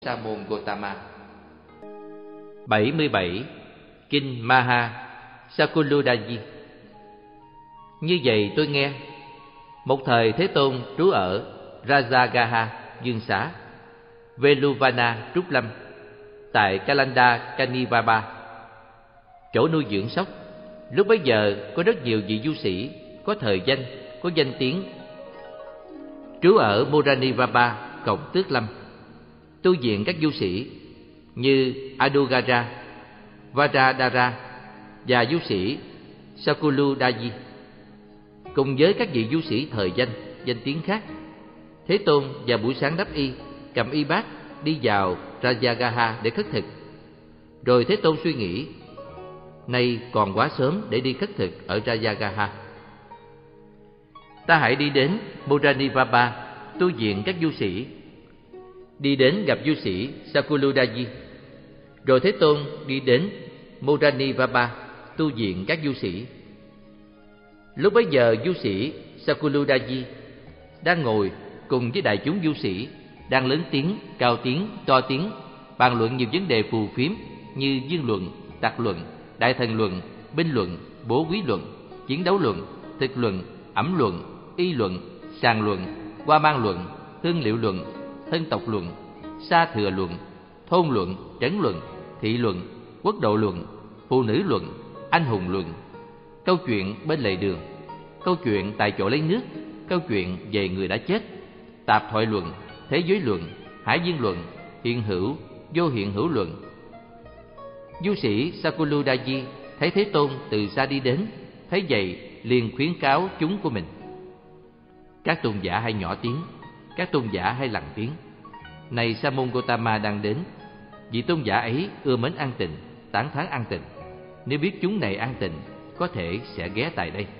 Sa môn Gotama. 77. Kinh Maha Sakuludaji. Như vậy tôi nghe, một thời Thế Tôn trú ở Rajagaha Dương Xá, Veluvana Trúc Lâm, tại Kalanda Kanivaba, chỗ nuôi dưỡng sóc. Lúc bấy giờ có rất nhiều vị du sĩ có thời danh, có danh tiếng, trú ở Moranivaba, Cộng Tước Lâm. Tu viện các du sĩ như Adugara, Vajradhara và du sĩ Sakuludaji, cùng với các vị du sĩ thời danh, danh tiếng khác. Thế Tôn vào buổi sáng đắp y, cầm y bát đi vào Rajagaha để khất thực. Rồi Thế Tôn suy nghĩ, nay còn quá sớm để đi khất thực ở Rajagaha. Ta hãy đi đến Moranivaba tu viện các du sĩ. Đi đến gặp du sĩ Sakuludaji. Rồi Thế Tôn đi đến Moranivaba tu viện các du sĩ. Lúc bấy giờ du sĩ Sakuludaji đang ngồi cùng với đại chúng du sĩ, đang lớn tiếng, cao tiếng, to tiếng, bàn luận nhiều vấn đề phù phiếm như dương luận, tặc luận, đại thần luận, binh luận, bố quý luận, chiến đấu luận, thực luận, ẩm luận, y luận, sàng luận, hoa mang luận, hương liệu luận, thân tộc luận, sa thừa luận, thôn luận, trấn luận, thị luận, quốc độ luận, phụ nữ luận, anh hùng luận, câu chuyện bên lề đường, câu chuyện tại chỗ lấy nước, câu chuyện về người đã chết, tạp thoại luận, thế giới luận, hải dương luận, hiện hữu, vô hiện hữu luận. Du sĩ Sakuludaji thấy Thế Tôn từ xa đi đến, thấy vậy liền khuyến cáo chúng của mình. Các tôn giả hay nhỏ tiếng, các tôn giả hay lặng tiếng. Này Sa môn Gotama đang đến, vị tôn giả ấy ưa mến an tịnh, tán thán an tịnh. Nếu biết chúng này an tịnh, có thể sẽ ghé tại đây.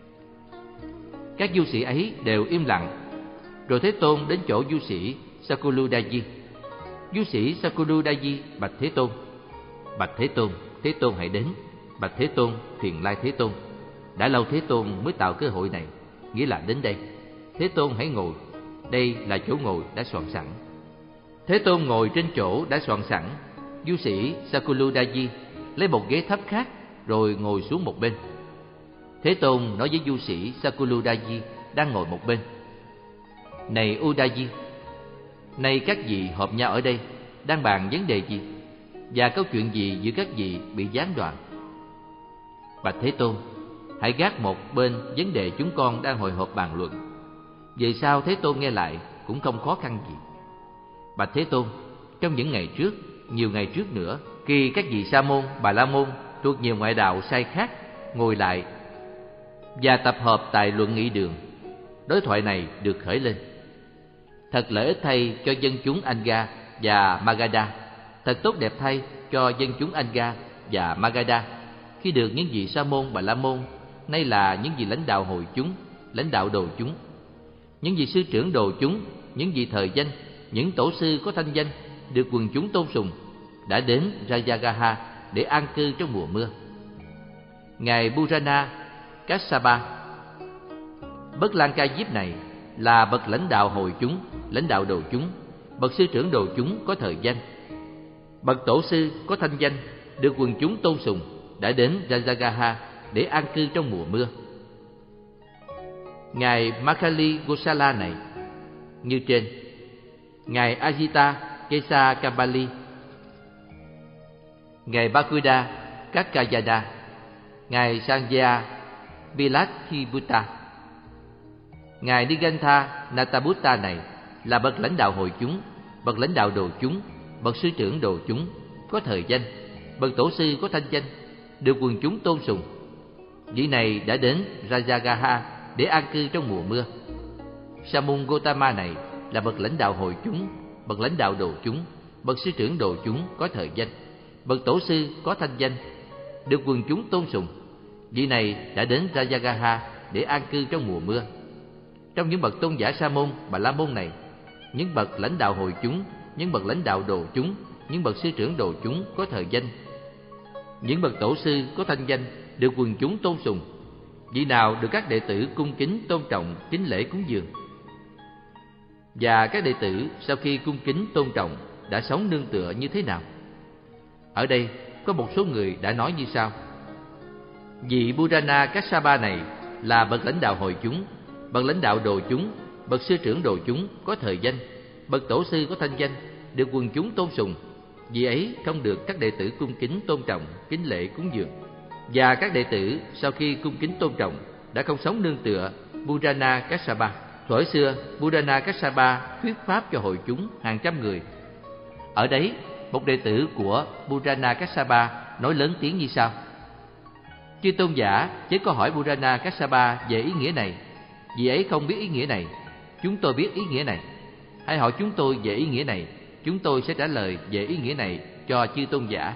Các du sĩ ấy đều im lặng. Rồi Thế Tôn đến chỗ du sĩ Sakuludaji. Du sĩ Sakuludaji bạch Thế Tôn: Bạch Thế Tôn, Thế Tôn hãy đến. Bạch Thế Tôn, Thiền Lai Thế Tôn, đã lâu Thế Tôn mới tạo cơ hội này, nghĩa là đến đây. Thế Tôn hãy ngồi, đây là chỗ ngồi đã soạn sẵn. Thế Tôn ngồi trên chỗ đã soạn sẵn. Du sĩ Sakuludaji lấy một ghế thấp khác rồi ngồi xuống một bên. Thế Tôn nói với du sĩ Sakuludaji đang ngồi một bên: Này Udaji, nay các vị họp nhau ở đây đang bàn vấn đề gì, và câu chuyện gì giữa các vị bị gián đoạn? Bạch Thế Tôn, hãy gác một bên vấn đề chúng con đang hội họp bàn luận. Về sau Thế Tôn nghe lại cũng không khó khăn gì. Bạch Thế Tôn, trong những ngày trước, nhiều ngày trước nữa, khi các vị Sa môn, Bà La môn thuộc nhiều ngoại đạo sai khác ngồi lại và tập hợp tại luận nghị đường, đối thoại này được khởi lên. Thật lợi ích thay cho dân chúng Anga và Magadha, thật tốt đẹp thay cho dân chúng Anga và Magadha khi được những vị Sa môn, Bà La môn, nay là những vị lãnh đạo hội chúng, lãnh đạo đồ chúng, những vị sư trưởng đồ chúng, những vị thời danh, những tổ sư có thanh danh được quần chúng tôn sùng, đã đến Rajagaha để an cư trong mùa mưa. Ngài Purana Kassapa, Bất Lan Ca Diếp này là bậc lãnh đạo hội chúng, lãnh đạo đồ chúng, bậc sư trưởng đồ chúng có thời danh, bậc tổ sư có thanh danh được quần chúng tôn sùng, đã đến Rajagaha để an cư trong mùa mưa. Ngài Makali Gosala này như trên. Ngài Ajita Kesa Kambali, Ngài Bakuda Kakkayada, Ngài Sanjaya Vilathibutta, Ngài Nigantha Natabutta này là bậc lãnh đạo hội chúng, bậc lãnh đạo đồ chúng, bậc sư trưởng đồ chúng có thời danh, bậc tổ sư có thanh danh được quần chúng tôn sùng. Vị này đã đến Rajagaha để an cư trong mùa mưa. Sa môn Gotama này là bậc lãnh đạo hội chúng, bậc lãnh đạo đồ chúng, bậc sư trưởng đồ chúng có thời danh, bậc tổ sư có thanh danh được quần chúng tôn sùng. Vị này đã đến Rajagaha để an cư trong mùa mưa. Trong những bậc tôn giả Sa môn, Bà La môn này, những bậc lãnh đạo hội chúng, những bậc lãnh đạo đồ chúng, những bậc sư trưởng đồ chúng có thời danh, những bậc tổ sư có thanh danh được quần chúng tôn sùng. Vị nào được các đệ tử cung kính tôn trọng kính lễ cúng dường. Và các đệ tử sau khi cung kính tôn trọng đã sống nương tựa như thế nào? Ở đây có một số người đã nói như sau: vị Purana Kassapa này là bậc lãnh đạo hội chúng, bậc lãnh đạo đồ chúng, bậc sư trưởng đồ chúng có thời danh, bậc tổ sư có thanh danh, được quần chúng tôn sùng. Vì ấy không được các đệ tử cung kính tôn trọng, kính lễ cúng dường. Và các đệ tử sau khi cung kính tôn trọng đã không sống nương tựa Purana Kassapa. Thuở xưa, Purana Kassapa thuyết pháp cho hội chúng hàng trăm người. Ở đấy, một đệ tử của Purana Kassapa nói lớn tiếng như sau: chư tôn giả chớ có hỏi Purana Kassapa về ý nghĩa này, vì ấy không biết ý nghĩa này. Chúng tôi biết ý nghĩa này. Hãy hỏi chúng tôi về ý nghĩa này, chúng tôi sẽ trả lời về ý nghĩa này cho chư tôn giả.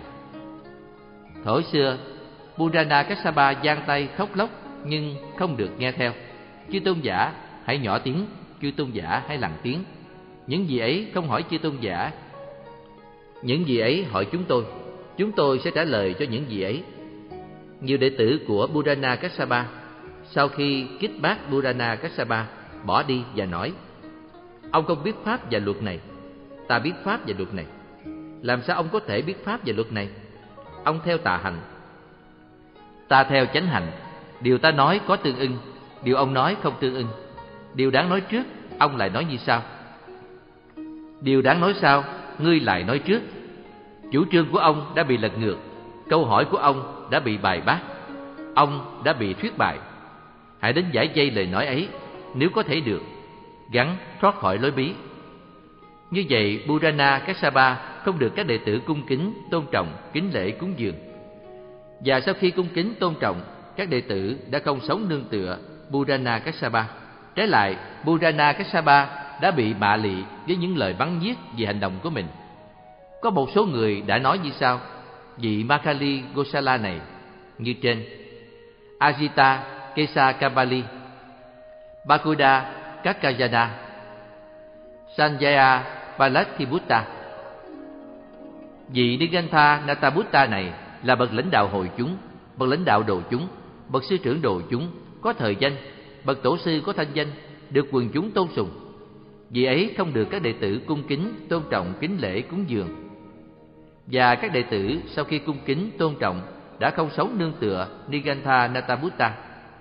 Thuở xưa, Purana Kassapa giang tay khóc lóc nhưng không được nghe theo. Chư tôn giả hãy nhỏ tiếng, chư tôn giả hãy lặng tiếng. Những gì ấy không hỏi chư tôn giả, những gì ấy hỏi chúng tôi sẽ trả lời cho những gì ấy. Nhiều đệ tử của Purana Kassapa sau khi kích bác Purana Kassapa bỏ đi và nói: ông không biết pháp và luật này, ta biết pháp và luật này. Làm sao ông có thể biết pháp và luật này? Ông theo tà hành, ta theo chánh hành. Điều ta nói có tương ưng, điều ông nói không tương ưng. Điều đáng nói trước, ông lại nói như sau. Điều đáng nói sau, ngươi lại nói trước. Chủ trương của ông đã bị lật ngược, câu hỏi của ông đã bị bài bác, ông đã bị thuyết bại. Hãy đến giải dây lời nói ấy, nếu có thể được, gắng thoát khỏi lối bí. Như vậy, Purana Kassapa không được các đệ tử cung kính, tôn trọng, kính lễ cúng dường. Và sau khi cung kính tôn trọng, các đệ tử đã không sống nương tựa Purana Kassapa. Trái lại, Purana Kassapa đã bị mạ lị với những lời bắn giết vì hành động của mình. Có một số người đã nói như sau: vị Makali Gosala này như trên: Ajita Kesa Kabali, Bakuda Kakayana, Sanjaya Palathibutta. Vị Nigantha Natabutta này là bậc lãnh đạo hội chúng, bậc lãnh đạo đồ chúng, bậc sư trưởng đồ chúng có thời danh, bậc tổ sư có thanh danh, được quần chúng tôn sùng. Vì ấy không được các đệ tử cung kính, tôn trọng, kính lễ cúng dường. Và các đệ tử sau khi cung kính, tôn trọng đã không sống nương tựa Nigantha Natabutta.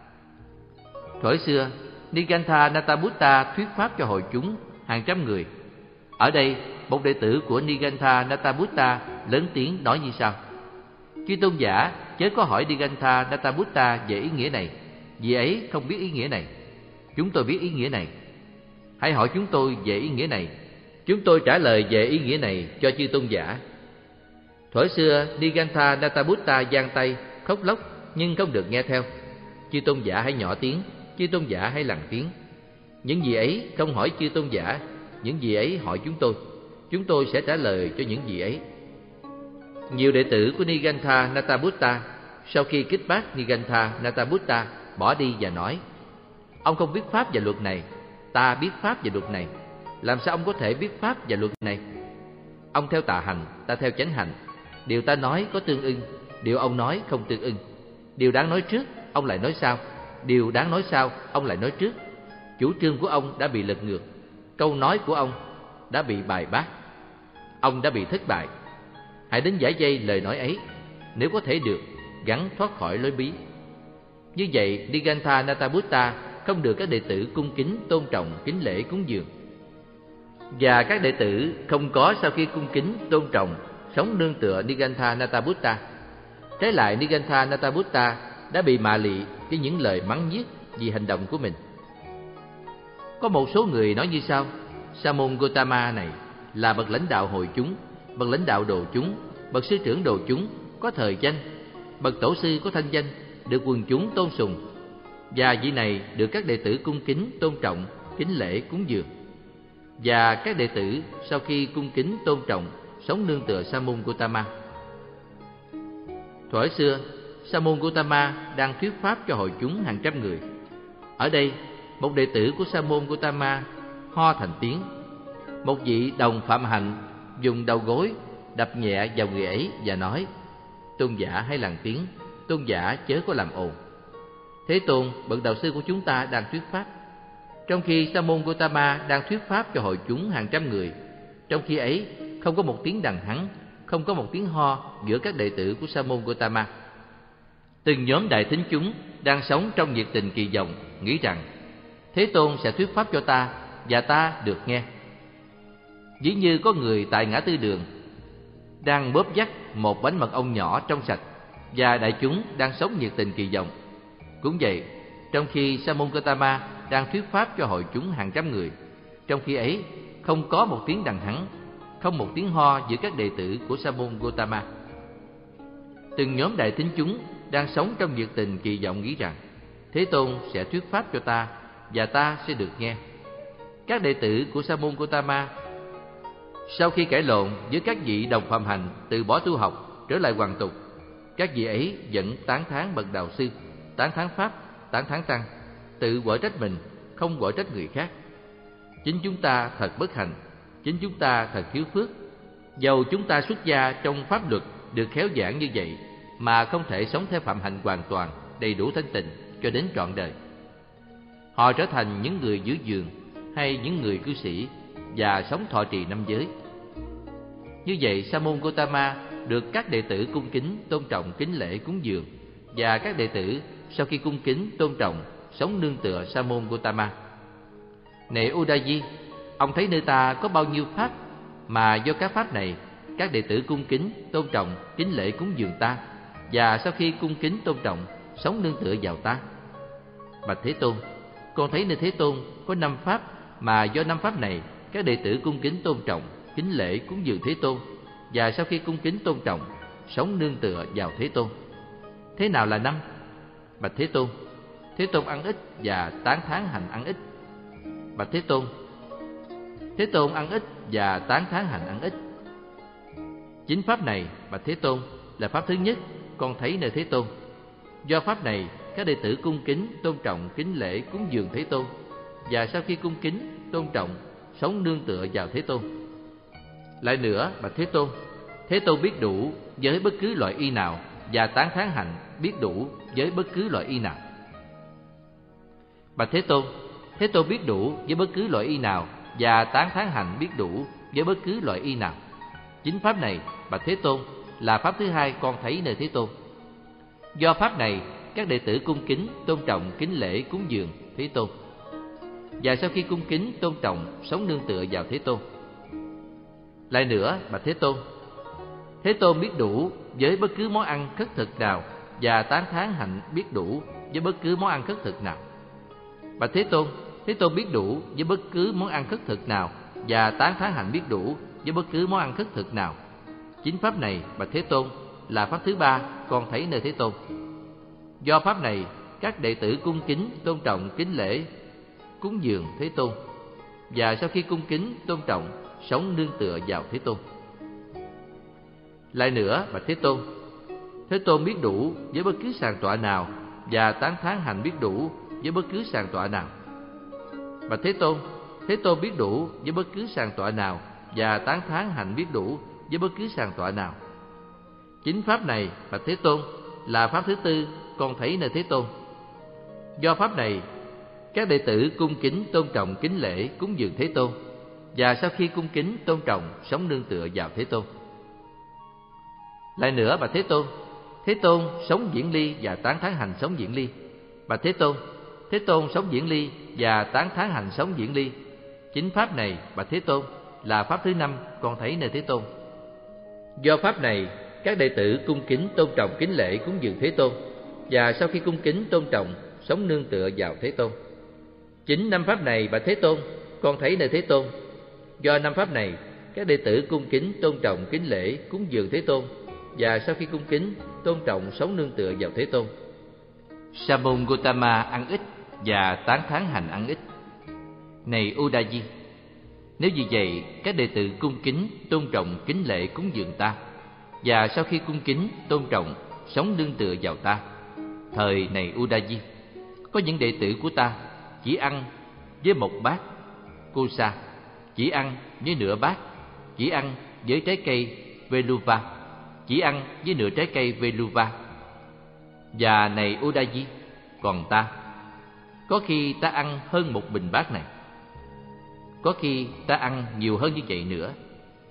Thuở xưa, Nigantha Natabutta thuyết pháp cho hội chúng hàng trăm người. Ở đây, một đệ tử của Nigantha Natabutta lớn tiếng nói như sau: chư tôn giả chớ có hỏi Nigantha Natabutta về ý nghĩa này, vì ấy không biết ý nghĩa này. Chúng tôi biết ý nghĩa này. Hãy hỏi chúng tôi về ý nghĩa này, chúng tôi trả lời về ý nghĩa này cho chư tôn giả. Thuở xưa, Nigantha Natabutta giang tay khóc lóc nhưng không được nghe theo. Chư tôn giả hãy nhỏ tiếng, chư tôn giả hãy lặng tiếng. Những gì ấy không hỏi chư tôn giả, những gì ấy hỏi chúng tôi sẽ trả lời cho những gì ấy. Nhiều đệ tử của Nigantha Natabutta sau khi kích bác Nigantha Natabutta bỏ đi và nói: ông không biết pháp và luật này, ta biết pháp và luật này. Làm sao ông có thể biết pháp và luật này? Ông theo tà hành, ta theo chánh hành. Điều ta nói có tương ưng, điều ông nói không tương ưng. Điều đáng nói trước, ông lại nói sau. Điều đáng nói sau, ông lại nói trước. Chủ trương của ông đã bị lật ngược, câu nói của ông đã bị bài bác, ông đã bị thất bại. Hãy đến giải dây lời nói ấy, nếu có thể được, gắng thoát khỏi lối bí. Như vậy, Nigantha Natabutta không được các đệ tử cung kính, tôn trọng, kính lễ cúng dường. Và các đệ tử không có sau khi cung kính, tôn trọng, sống nương tựa Nigantha Natabutta. Trái lại, Nigantha Natabutta đã bị mạ lị với những lời mắng nhiếc vì hành động của mình. Có một số người nói như sau: Sa môn Gotama này là bậc lãnh đạo hội chúng, bậc lãnh đạo đồ chúng, bậc sư trưởng đồ chúng có thời danh, bậc tổ sư có thanh danh, được quần chúng tôn sùng. Và vị này được các đệ tử cung kính, tôn trọng, kính lễ cúng dường. Và các đệ tử sau khi cung kính, tôn trọng, sống nương tựa Sa môn Gotama. Thuở xưa, Sa môn Gotama đang thuyết pháp cho hội chúng hàng trăm người. Ở đây, một đệ tử của Sa môn Gotama ho thành tiếng. Một vị đồng phạm hạnh dùng đầu gối đập nhẹ vào người ấy và nói: tôn giả hãy lặng tiếng, tôn giả chớ có làm ồn. Thế Tôn, bậc đạo sư của chúng ta đang thuyết pháp. Trong khi Sa môn Gotama đang thuyết pháp cho hội chúng hàng trăm người, trong khi ấy, không có một tiếng đằng hắng, không có một tiếng ho giữa các đệ tử của Sa môn Gotama. Từng nhóm đại thính chúng đang sống trong nhiệt tình kỳ vọng, nghĩ rằng Thế Tôn sẽ thuyết pháp cho ta và ta được nghe. Ví như có người tại ngã tư đường đang bóp dắt một bánh mật ong nhỏ trong sạch, và đại chúng đang sống nhiệt tình kỳ vọng. Cũng vậy, trong khi Sa môn Gotama đang thuyết pháp cho hội chúng hàng trăm người, trong khi ấy không có một tiếng đằng hắng, không một tiếng ho giữa các đệ tử của Sa môn Gotama. Từng nhóm đại thính chúng đang sống trong nhiệt tình kỳ vọng, nghĩ rằng Thế Tôn sẽ thuyết pháp cho ta và ta sẽ được nghe. Các đệ tử của Sa môn Gotama sau khi cãi lộn với các vị đồng phạm hành từ bỏ tu học trở lại hoàn tục, các vị ấy vẫn tán thán bậc đạo sư, tán thán pháp, tán thán tăng, tự quở trách mình, không quở trách người khác. Chính chúng ta thật bất hạnh, chính chúng ta thật thiếu phước. Dầu chúng ta xuất gia trong pháp luật được khéo giảng như vậy, mà không thể sống theo phạm hạnh hoàn toàn, đầy đủ thanh tịnh cho đến trọn đời. Họ trở thành những người giữ giường hay những người cư sĩ và sống thọ trì năm giới. Như vậy, Sa môn Gotama được các đệ tử cung kính, tôn trọng, kính lễ, cúng dường, và các đệ tử sau khi cung kính, tôn trọng, sống nương tựa Sa môn Gotama. Này Udayi, ông thấy nơi ta có bao nhiêu pháp mà do các pháp này các đệ tử cung kính, tôn trọng, kính lễ, cúng dường ta, và sau khi cung kính, tôn trọng, sống nương tựa vào ta. Bạch Thế Tôn, con thấy nơi Thế Tôn có 5 pháp mà do 5 pháp này các đệ tử cung kính, tôn trọng, kính lễ, cúng dường Thế Tôn, và sau khi cung kính, tôn trọng, sống nương tựa vào Thế Tôn. Thế nào là 5? Bạch Thế Tôn, Thế Tôn ăn ít và tán thán hành ăn ít. Bạch Thế Tôn, Thế Tôn ăn ít và tán thán hành ăn ít. Chính pháp này, bạch Thế Tôn, là pháp thứ nhất con thấy nơi Thế Tôn. Do pháp này các đệ tử cung kính, tôn trọng, kính lễ, cúng dường Thế Tôn, và sau khi cung kính, tôn trọng, sống nương tựa vào Thế Tôn. Lại nữa, bạch Thế Tôn, Thế Tôn biết đủ với bất cứ loại y nào, và tán thán hành biết đủ với bất cứ loại y nào. Bạch Thế Tôn, Thế Tôn biết đủ với bất cứ loại y nào, và tán thán hành biết đủ với bất cứ loại y nào. Chính pháp này, bạch Thế Tôn, là pháp thứ hai con thấy nơi Thế Tôn. Do pháp này các đệ tử cung kính, tôn trọng, kính lễ, cúng dường Thế Tôn, và sau khi cung kính, tôn trọng, sống nương tựa vào Thế Tôn. Lại nữa, bạch Thế Tôn, Thế Tôn biết đủ với bất cứ món ăn khất thực nào, và tán thán hạnh biết đủ với bất cứ món ăn khất thực nào. Bạch Thế Tôn, Thế Tôn biết đủ với bất cứ món ăn khất thực nào, và tán thán hạnh biết đủ với bất cứ món ăn khất thực nào. Chính pháp này, bạch Thế Tôn, là pháp thứ ba con thấy nơi Thế Tôn. Do pháp này các đệ tử cung kính, tôn trọng, kính lễ, cúng dường Thế Tôn, và sau khi cung kính, tôn trọng, sống nương tựa vào Thế Tôn. Lại nữa, bạch Thế Tôn, Thế Tôn biết đủ với bất cứ sàng tọa nào, và tán thán hành biết đủ với bất cứ sàng tọa nào. Bạch Thế Tôn, Thế Tôn biết đủ với bất cứ sàng tọa nào, và tán thán hành biết đủ với bất cứ sàng tọa nào. Chính pháp này, bạch Thế Tôn, là pháp thứ tư con thấy nơi Thế Tôn. Do pháp này các đệ tử cung kính, tôn trọng, kính lễ, cúng dường Thế Tôn, và sau khi cung kính, tôn trọng, sống nương tựa vào Thế Tôn. Lại nữa, bạch Thế Tôn, Thế Tôn sống diễn ly và tán thán hành sống diễn ly. Bạch Thế Tôn, Thế Tôn sống diễn ly và tán thán hành sống diễn ly. Chính pháp này, bạch Thế Tôn, là pháp thứ năm con thấy nơi Thế Tôn. Do pháp này các đệ tử cung kính, tôn trọng, kính lễ, cúng dường Thế Tôn, và sau khi cung kính, tôn trọng, sống nương tựa vào Thế Tôn. Chính 5 pháp này, bạch Thế Tôn, con thấy nơi Thế Tôn. Do 5 pháp này các đệ tử cung kính, tôn trọng, kính lễ, cúng dường Thế Tôn, và sau khi cung kính, tôn trọng, sống nương tựa vào Thế Tôn. Sa môn Gotama ăn ít và tán thán hành ăn ít. Này Udayi, nếu vì vậy các đệ tử cung kính, tôn trọng, kính lễ, cúng dường ta, và sau khi cung kính, tôn trọng, sống nương tựa vào ta, thời này Udayi, có những đệ tử của ta chỉ ăn với một bát kosa, chỉ ăn với nửa bát, chỉ ăn với trái cây veluva, chỉ ăn với nửa trái cây veluva. Và này Udayi, còn ta, có khi ta ăn hơn một bình bát này, có khi ta ăn nhiều hơn như vậy nữa.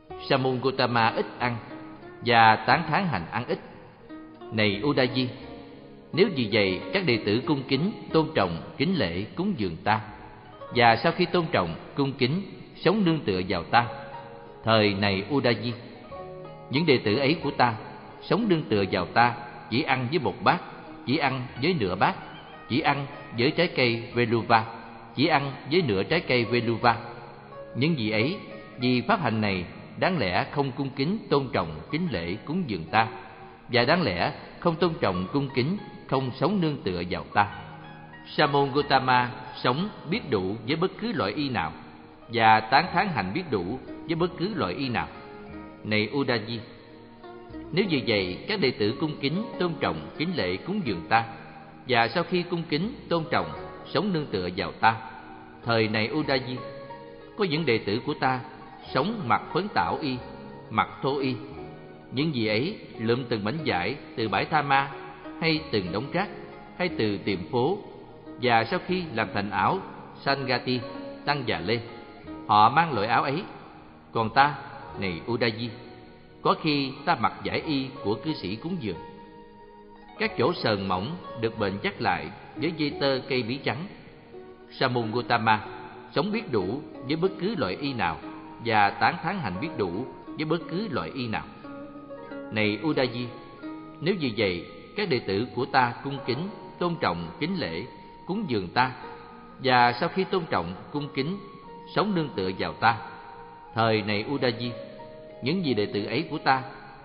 Sa môn Gotama ít ăn và tán thán hành ăn ít. Này Udayi, nếu vì vậy các đệ tử cung kính, tôn trọng, kính lễ, cúng dường ta, và sau khi tôn trọng, cung kính, sống nương tựa vào ta, thời này Udayi, những đệ tử ấy của ta sống nương tựa vào ta, chỉ ăn với một bát, chỉ ăn với nửa bát, chỉ ăn với trái cây Veluva, chỉ ăn với nửa trái cây Veluva. Những vị ấy vì pháp hành này đáng lẽ không cung kính, tôn trọng, kính lễ, cúng dường ta, và đáng lẽ không tôn trọng, cung kính, không sống nương tựa vào ta. Sa môn Gotama sống biết đủ với bất cứ loại y nào, và tán thán hành biết đủ với bất cứ loại y nào. Này Udayi, nếu vì vậy các đệ tử cung kính, tôn trọng, kính lễ, cúng dường ta, và sau khi cung kính, tôn trọng, sống nương tựa vào ta, thời này Udayi, có những đệ tử của ta sống mặc phấn tảo y, mặc thô y. Những vị ấy lượm từng mảnh vải từ bãi tha ma, hay từng đống rác, hay từ tiệm phố, và sau khi làm thành áo Sangati, tăng già lê, họ mang loại áo ấy. Còn ta, này Udayi, có khi ta mặc vải y của cư sĩ cúng dường. Các chỗ sờn mỏng được bện chắc lại với dây tơ cây bí trắng. Sa môn Gotama sống biết đủ với bất cứ loại y nào, và tán thán hành biết đủ với bất cứ loại y nào. Này Udayi, nếu vì vậy các đệ tử của ta cung kính, tôn trọng, kính lễ, cúng dường ta, và sau khi tôn trọng, cung kính, sống nương tựa vào ta, thời này Udayi, những vị đệ tử ấy của ta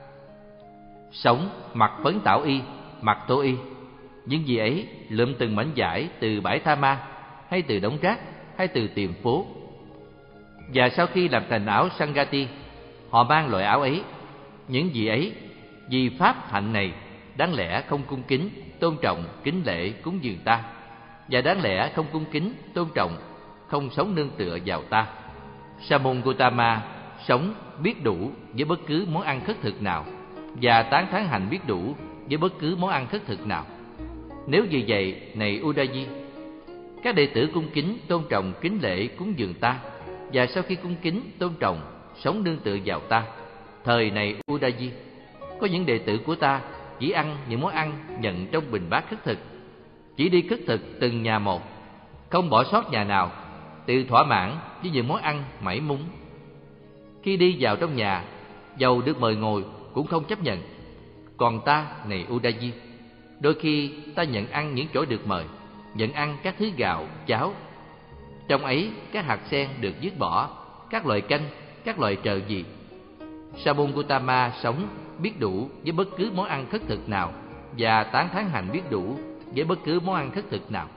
sống mặc phấn tảo y, mặc tô y. Những vị ấy lượm từng mảnh vải từ bãi tha ma, hay từ đống rác, hay từ tiệm phố, và sau khi làm thành áo Sangati, họ mang loại áo ấy. Những vị ấy vì pháp hạnh này đáng lẽ không cung kính, tôn trọng, kính lễ, cúng dường ta, và đáng lẽ không cung kính, tôn trọng, không sống nương tựa vào ta. Sa môn Gotama sống biết đủ với bất cứ món ăn khất thực nào, và tán thán hành biết đủ với bất cứ món ăn khất thực nào. Nếu vì vậy, này Udayi, các đệ tử cung kính, tôn trọng, kính lễ, cúng dường ta, và sau khi cung kính, tôn trọng, sống nương tựa vào ta, thời này Udayi, có những đệ tử của ta chỉ ăn những món ăn nhận trong bình bát khất thực, chỉ đi khất thực từng nhà một, không bỏ sót nhà nào, tự thỏa mãn với những món ăn mảy múng. Khi đi vào trong nhà, dầu được mời ngồi cũng không chấp nhận. Còn ta, này Udayi, đôi khi ta nhận ăn những chỗ được mời, nhận ăn các thứ gạo, cháo. Trong ấy các hạt sen được dứt bỏ, các loại canh, các loại trờ gì. Sa môn Gotama sống biết đủ với bất cứ món ăn khất thực nào, và tán thán hành biết đủ với bất cứ món ăn khất thực nào.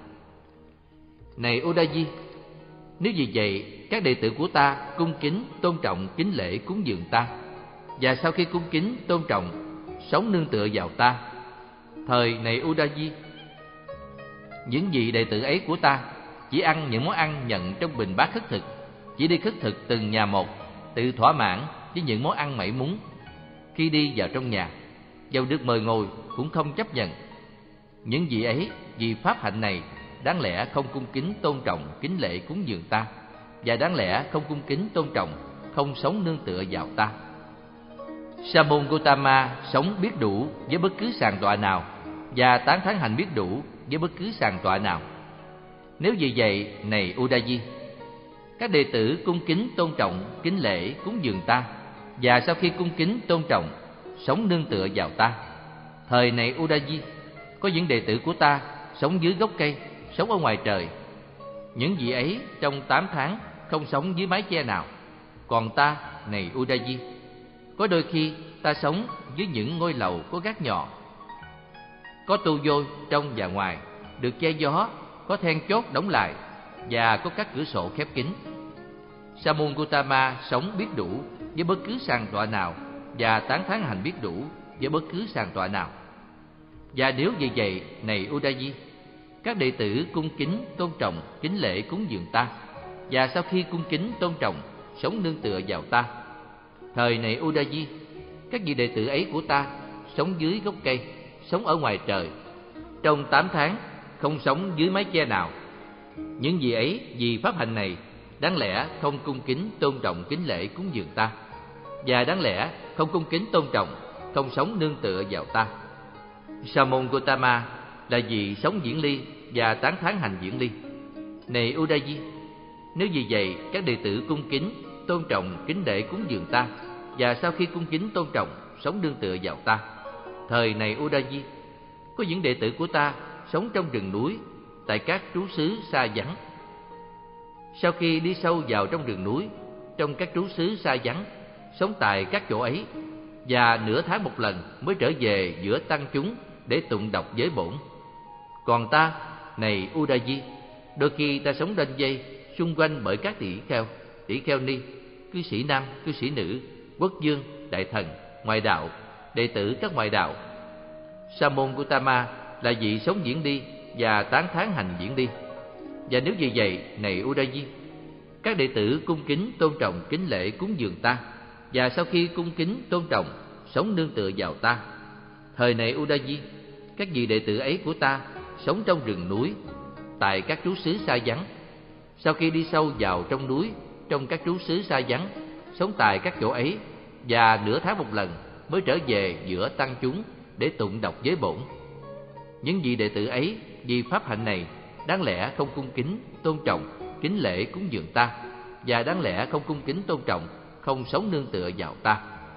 Này Udayi, nếu vì vậy các đệ tử của ta cung kính, tôn trọng, kính lễ, cúng dường ta, và sau khi cung kính, tôn trọng, sống nương tựa vào ta, thời này Udayi, những vị đệ tử ấy của ta chỉ ăn những món ăn nhận trong bình bát khất thực, chỉ đi khất thực từng nhà một, tự thỏa mãn với những món ăn mảy múng. Khi đi vào trong nhà, dầu được mời ngồi cũng không chấp nhận. Những vị ấy vì pháp hạnh này đáng lẽ không cung kính, tôn trọng, kính lễ, cúng dường ta, và đáng lẽ không cung kính, tôn trọng, không sống nương tựa vào ta. Sa môn Gotama sống biết đủ với bất cứ sàng tọa nào, và tán thán hành biết đủ với bất cứ sàng tọa nào. Nếu vì vậy, này Udayi, các đệ tử cung kính, tôn trọng, kính lễ, cúng dường ta, và sau khi cung kính, tôn trọng, sống nương tựa vào ta, thời này Udayi, có những đệ tử của ta sống dưới gốc cây, sống ở ngoài trời. Những vị ấy trong 8 tháng không sống dưới mái che nào. Còn ta, này Udayi, có đôi khi ta sống dưới những ngôi lầu có gác nhỏ, có tu vôi trong và ngoài, được che gió, có then chốt đóng lại, và có các cửa sổ khép kín. Sa môn Gotama sống biết đủ với bất cứ sàng tọa nào, và tán thán hành biết đủ với bất cứ sàng tọa nào. Và nếu vì vậy, này Udayi, các đệ tử cung kính, tôn trọng, kính lễ, cúng dường ta, và sau khi cung kính, tôn trọng, sống nương tựa vào ta, thời này Udayi, các vị đệ tử ấy của ta sống dưới gốc cây, sống ở ngoài trời, trong 8 tháng không sống dưới mái che nào. Những vị ấy vì pháp hành này đáng lẽ không cung kính, tôn trọng, kính lễ, cúng dường ta, và đáng lẽ không cung kính tôn trọng, không sống nương tựa vào ta. Sa môn Gotama là vị sống diễn ly và tán thán hành diễn ly. Này Udayi, nếu vì vậy các đệ tử cung kính, tôn trọng, kính lễ cúng dường ta, và sau khi cung kính tôn trọng, sống nương tựa vào ta. Thời này Udayi, có những đệ tử của ta sống trong rừng núi, tại các trú xứ xa vắng. Sau khi đi sâu vào trong rừng núi, trong các trú xứ xa vắng, sống tại các chỗ ấy, và nửa tháng một lần mới trở về giữa tăng chúng để tụng đọc giới bổn. Còn ta, này Udayi, đôi khi ta sống đanh dây xung quanh bởi các tỷ kheo ni, cư sĩ nam, cư sĩ nữ, quốc vương, đại thần, ngoại đạo, đệ tử các ngoại đạo. Sa môn Gotama là vị sống diễn đi và tán thán hành diễn đi. Và nếu vì vậy, này Udayi, các đệ tử cung kính, tôn trọng, kính lễ cúng dường ta, và sau khi cung kính, tôn trọng, sống nương tựa vào ta. Thời này Udayi, các vị đệ tử ấy của ta sống trong rừng núi, tại các trú xứ xa vắng. Sau khi đi sâu vào trong núi, trong các trú xứ xa vắng, sống tại các chỗ ấy, và nửa tháng một lần mới trở về giữa tăng chúng để tụng đọc giới bổn. Những vị đệ tử ấy vì pháp hạnh này đáng lẽ không cung kính, tôn trọng, kính lễ cúng dường ta, và đáng lẽ không cung kính, tôn trọng, không sống nương tựa vào ta.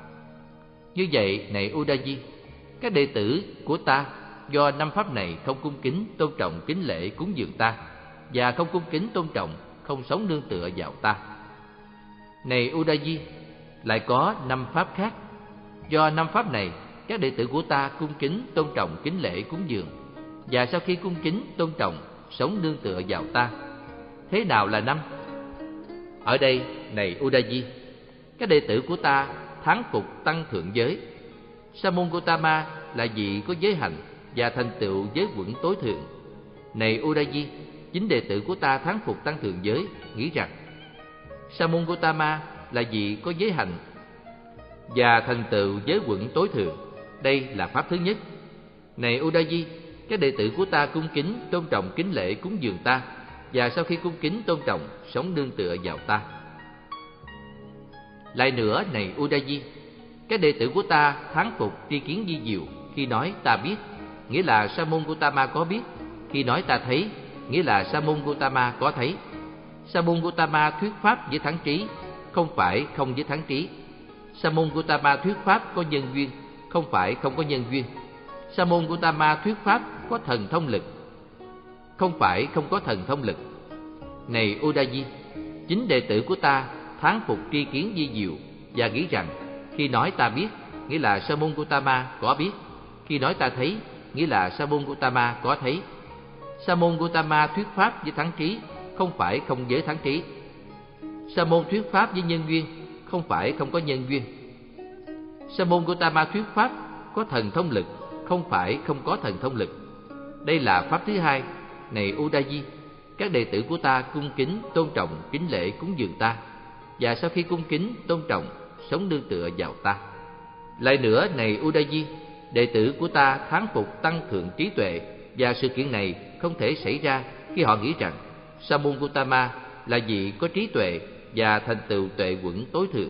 Như vậy, này Udayi, các đệ tử của ta do năm pháp này không cung kính, tôn trọng, kính lễ cúng dường ta, và không cung kính, tôn trọng, không sống nương tựa vào ta. Này Udayi, lại có năm pháp khác. Do năm pháp này, các đệ tử của ta cung kính, tôn trọng, kính lễ cúng dường, và sau khi cung kính, tôn trọng, sống nương tựa vào ta. Thế nào là năm? Ở đây, này Udayi, các đệ tử của ta thán phục tăng thượng giới. Sa môn Gotama là vị có giới hạnh và thành tựu giới quẩn tối thượng. Này Udayi, chính đệ tử của ta thán phục tăng thượng giới, nghĩ rằng Sa môn Gotama là vị có giới hạnh và thành tựu giới quẩn tối thượng. Đây là pháp thứ nhất. Này Udayi, các đệ tử của ta cung kính, tôn trọng, kính lễ cúng dường ta, và sau khi cung kính, tôn trọng, sống nương tựa vào ta. Lại nữa, này Udayi, các đệ tử của ta thán phục tri kiến vi diệu khi nói ta biết, nghĩa là Sa môn Gotama có biết. Khi nói ta thấy, nghĩa là Sa môn Gotama có thấy. Sa môn Gotama thuyết pháp với thắng trí, không phải không với thắng trí. Sa môn Gotama thuyết pháp có nhân duyên, không phải không có nhân duyên. Sa môn Gotama thuyết pháp có thần thông lực, không phải không có thần thông lực. Này Udayi, chính đệ tử của ta thán phục tri kiến vi diệu và nghĩ rằng khi nói ta biết, nghĩa là Sa môn Gotama có biết. Khi nói ta thấy, nghĩa là Sa môn Gotama có thấy. Sa môn Gotama thuyết pháp với thắng trí, không phải không với thắng trí. Sa môn thuyết pháp với nhân duyên, không phải không có nhân duyên. Sa môn Gotama thuyết pháp có thần thông lực, không phải không có thần thông lực. Đây là pháp thứ hai. Này Udayi, các đệ tử của ta cung kính, tôn trọng, kính lễ cúng dường ta, và sau khi cung kính, tôn trọng, sống nương tựa vào ta. Lại nữa, này Udayi, đệ tử của ta thán phục tăng thượng trí tuệ, và sự kiện này không thể xảy ra khi họ nghĩ rằng Sa môn Gotama là vị có trí tuệ và thành tựu tuệ quẩn tối thượng.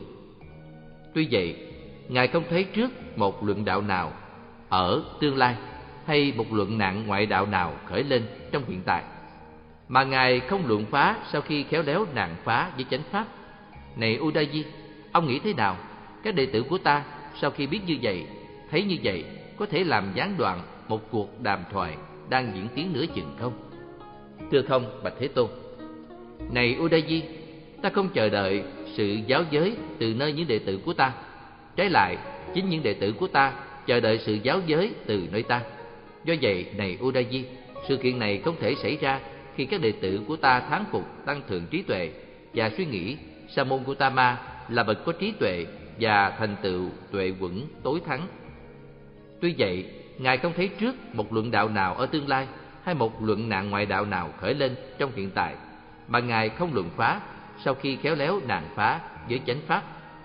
Tuy vậy, Ngài không thấy trước một luận đạo nào ở tương lai hay một luận nạn ngoại đạo nào khởi lên trong hiện tại mà Ngài không luận phá sau khi khéo léo nạn phá với chánh pháp. Này Udayi, ông nghĩ thế nào? Các đệ tử của ta sau khi biết như vậy, thấy như vậy, có thể làm gián đoạn một cuộc đàm thoại đang diễn tiến nửa chừng không? Thưa không, bạch Thế Tôn. Này Udayi, ta không chờ đợi sự giáo giới từ nơi những đệ tử của ta. Trái lại, chính những đệ tử của ta chờ đợi sự giáo giới từ nơi ta. Do vậy, này Udayi, sự kiện này không thể xảy ra khi các đệ tử của ta thán phục tăng thượng trí tuệ và suy nghĩ Sa môn Gotama là bậc có trí tuệ và thành tựu tuệ quẩn tối thắng. Tuy vậy, Ngài không thấy trước một luận đạo nào ở tương lai hay một luận nạn ngoại đạo nào khởi lên trong hiện tại mà Ngài không luận phá sau khi khéo léo nạn phá với chánh pháp.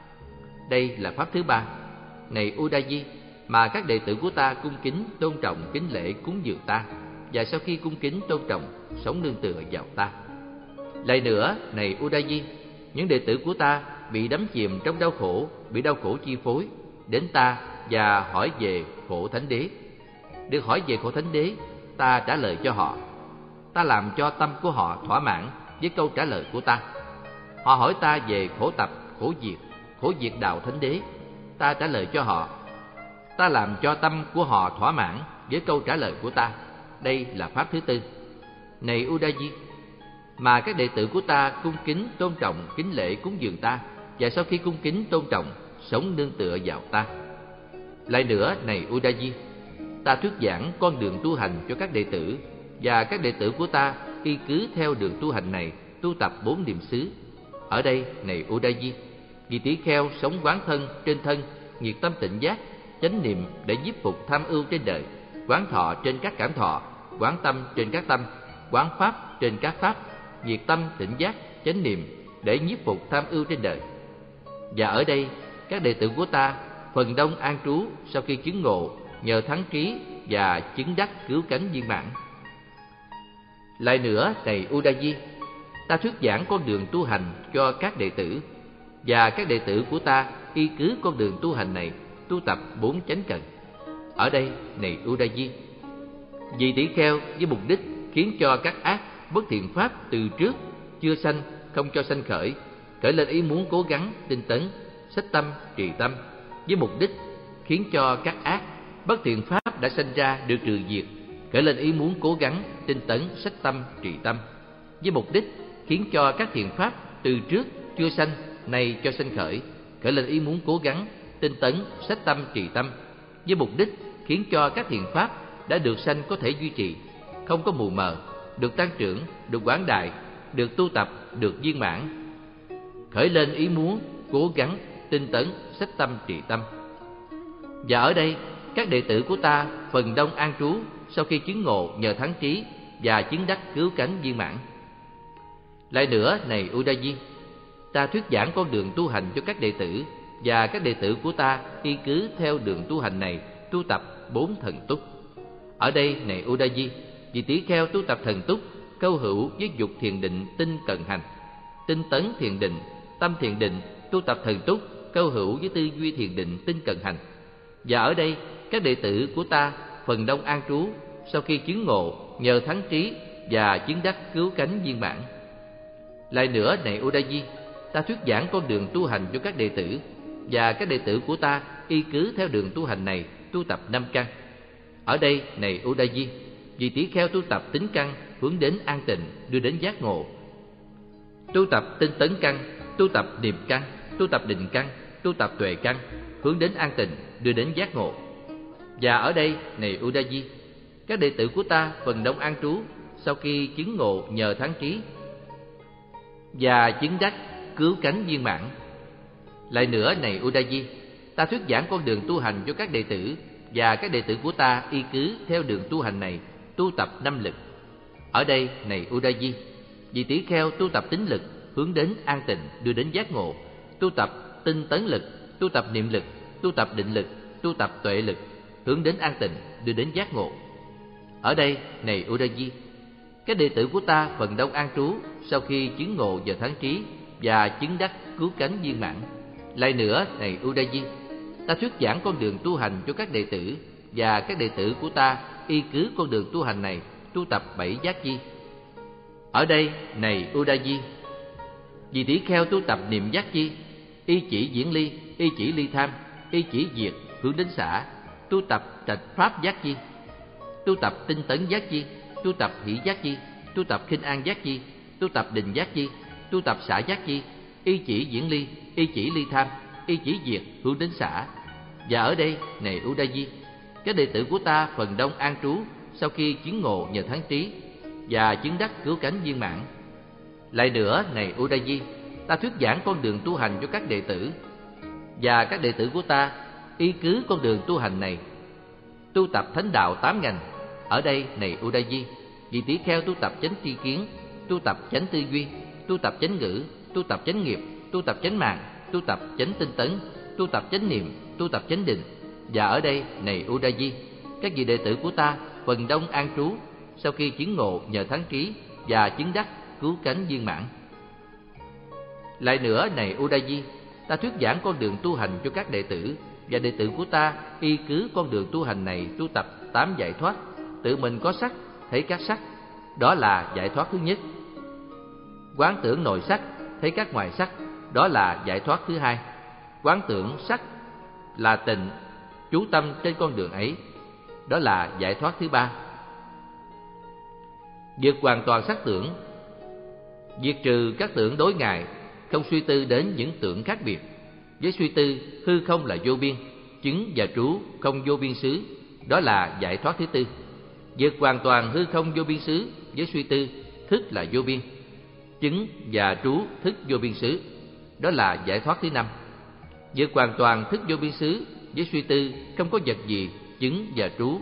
Đây là pháp thứ ba. Này Udayi, mà các đệ tử của ta cung kính, tôn trọng, kính lễ cúng dường ta, và sau khi cung kính, tôn trọng, sống nương tựa vào ta. Lại nữa, này Udayi, những đệ tử của ta bị đắm chìm trong đau khổ, bị đau khổ chi phối, đến ta và hỏi về khổ Thánh Đế. Được hỏi về khổ Thánh Đế, ta trả lời cho họ. Ta làm cho tâm của họ thỏa mãn với câu trả lời của ta. Họ hỏi ta về khổ tập, khổ diệt đạo Thánh Đế, ta trả lời cho họ. Ta làm cho tâm của họ thỏa mãn với câu trả lời của ta. Đây là pháp thứ tư. Này Udayi, mà các đệ tử của ta cung kính, tôn trọng, kính lễ cúng dường ta, và sau khi cung kính, tôn trọng, sống nương tựa vào ta. Lại nữa, này Udayi, ta thuyết giảng con đường tu hành cho các đệ tử, và các đệ tử của ta y cứ theo đường tu hành này tu tập 4 niệm xứ. Ở đây, này Udayi, vì tỷ kheo sống quán thân trên thân, nhiệt tâm tịnh giác, chánh niệm để nhiếp phục tham ưu trên đời, quán thọ trên các cảm thọ, quán tâm trên các tâm, quán pháp trên các pháp, nhiệt tâm tịnh giác, chánh niệm để nhiếp phục tham ưu trên đời. Và ở đây, các đệ tử của ta phần đông an trú sau khi chứng ngộ nhờ thắng trí và chứng đắc cứu cánh viên mãn. Lại nữa, này Udayi, ta thuyết giảng con đường tu hành cho các đệ tử, và các đệ tử của ta y cứ con đường tu hành này tu tập 4 chánh cần. Ở đây, này Udayi, vì tỷ kheo với mục đích khiến cho các ác bất thiện pháp từ trước chưa sanh, không cho sanh khởi lên ý muốn cố gắng tinh tấn, sách tâm, trì tâm, với mục đích khiến cho các ác bất thiện pháp đã sanh ra được trừ diệt, khởi lên ý muốn cố gắng tinh tấn, sách tâm, trì tâm, với mục đích khiến cho các thiện pháp từ trước chưa sanh nay cho sanh khởi lên ý muốn cố gắng tinh tấn, sách tâm, trì tâm, với mục đích khiến cho các thiện pháp đã được sanh có thể duy trì, không có mù mờ, được tăng trưởng, được quảng đại, được tu tập, được viên mãn, khởi lên ý muốn cố gắng tinh tấn, sách tâm, trì tâm. Và ở đây, các đệ tử của ta phần đông an trú sau khi chứng ngộ nhờ thắng trí và chứng đắc cứu cánh viên mãn. Lại nữa, này Udayi, ta thuyết giảng con đường tu hành cho các đệ tử, và các đệ tử của ta y cứ theo đường tu hành này tu tập 4 thần túc. Ở đây, này Udayi, vì tỷ kheo tu tập thần túc câu hữu với dục thiền định tinh cần hành, tinh tấn thiền định, tâm thiền định, tu tập thần túc câu hữu với tư duy thiền định tinh cần hành. Và ở đây, các đệ tử của ta phần đông an trú sau khi chứng ngộ nhờ thắng trí và chứng đắc cứu cánh viên mãn. Lại nữa, này Udayi, ta thuyết giảng con đường tu hành cho các đệ tử, và các đệ tử của ta y cứ theo đường tu hành này tu tập 5 căn. Ở đây, này Udayi, vì tỷ kheo tu tập tính căn hướng đến an tịnh, đưa đến giác ngộ, tu tập tinh tấn căn, tu tập niệm căn, tu tập định căn, tu tập tuệ căn hướng đến an tịnh, đưa đến giác ngộ. Và ở đây, này Udayi, các đệ tử của ta phần đông an trú sau khi chứng ngộ nhờ thắng trí và chứng đắc cứu cánh viên mãn. Lại nữa, này Udayi, ta thuyết giảng con đường tu hành cho các đệ tử, và các đệ tử của ta y cứ theo đường tu hành này tu tập 5 lực. Ở đây, này Udayi, vì tỷ kheo tu tập tín lực hướng đến an tịnh, đưa đến giác ngộ, tu tập tinh tấn lực, tu tập niệm lực, tu tập định lực, tu tập tuệ lực hướng đến an tịnh, đưa đến giác ngộ. Ở đây, này Udayi, các đệ tử của ta phần đông an trú sau khi chứng ngộ giờ thắng trí và chứng đắc cứu cánh viên mãn. Lại nữa, này Udayi, ta thuyết giảng con đường tu hành cho các đệ tử, và các đệ tử của ta y cứ con đường tu hành này tu tập 7 giác chi. Ở đây, này Udayi, vì tỷ kheo tu tập niệm giác chi, y chỉ diễn ly, y chỉ ly tham, y chỉ diệt hướng đến xả, tu tập trạch pháp giác chi, tu tập tinh tấn giác chi, tu tập hỷ giác chi, tu tập khinh an giác chi, tu tập định giác chi, tu tập xả giác chi, y chỉ diễn ly, y chỉ ly tham, y chỉ diệt hướng đến xả. Và ở đây, này Udayi, các đệ tử của ta phần đông an trú sau khi chứng ngộ nhờ thắng trí và chứng đắc cứu cánh viên mãn. Lại nữa, này Udayi, ta thuyết giảng con đường tu hành cho các đệ tử, và các đệ tử của ta y cứ con đường tu hành này tu tập thánh đạo 8 ngành. Ở đây, này Udayi, vì tỷ kheo tu tập chánh tri kiến, tu tập chánh tư duy, tu tập chánh ngữ, tu tập chánh nghiệp, tu tập chánh mạng, tu tập chánh tinh tấn, tu tập chánh niệm, tu tập chánh định. Và ở đây, này Udayi, các vị đệ tử của ta phần đông an trú sau khi chứng ngộ nhờ thắng trí và chứng đắc cứu cánh viên mãn. Lại nữa, này Udayi, ta thuyết giảng con đường tu hành cho các đệ tử, và đệ tử của ta y cứ con đường tu hành này tu tập 8 giải thoát. Tự mình có sắc, thấy các sắc, đó là giải thoát thứ nhất. Quán tưởng nội sắc, thấy các ngoài sắc, đó là giải thoát thứ hai. Quán tưởng sắc là tịnh, chú tâm trên con đường ấy, đó là giải thoát thứ ba. Vượt hoàn toàn sắc tưởng, diệt trừ các tưởng đối ngại, không suy tư đến những tưởng khác biệt. Với suy tư, hư không là vô biên, chứng và trú không vô biên xứ, đó là giải thoát thứ tư. Vượt hoàn toàn hư không vô biên xứ, với suy tư, thức là vô biên, chứng và trú thức vô biên xứ, đó là giải thoát thứ năm. Vượt hoàn toàn thức vô biên xứ, với suy tư, không có vật gì, chứng và trú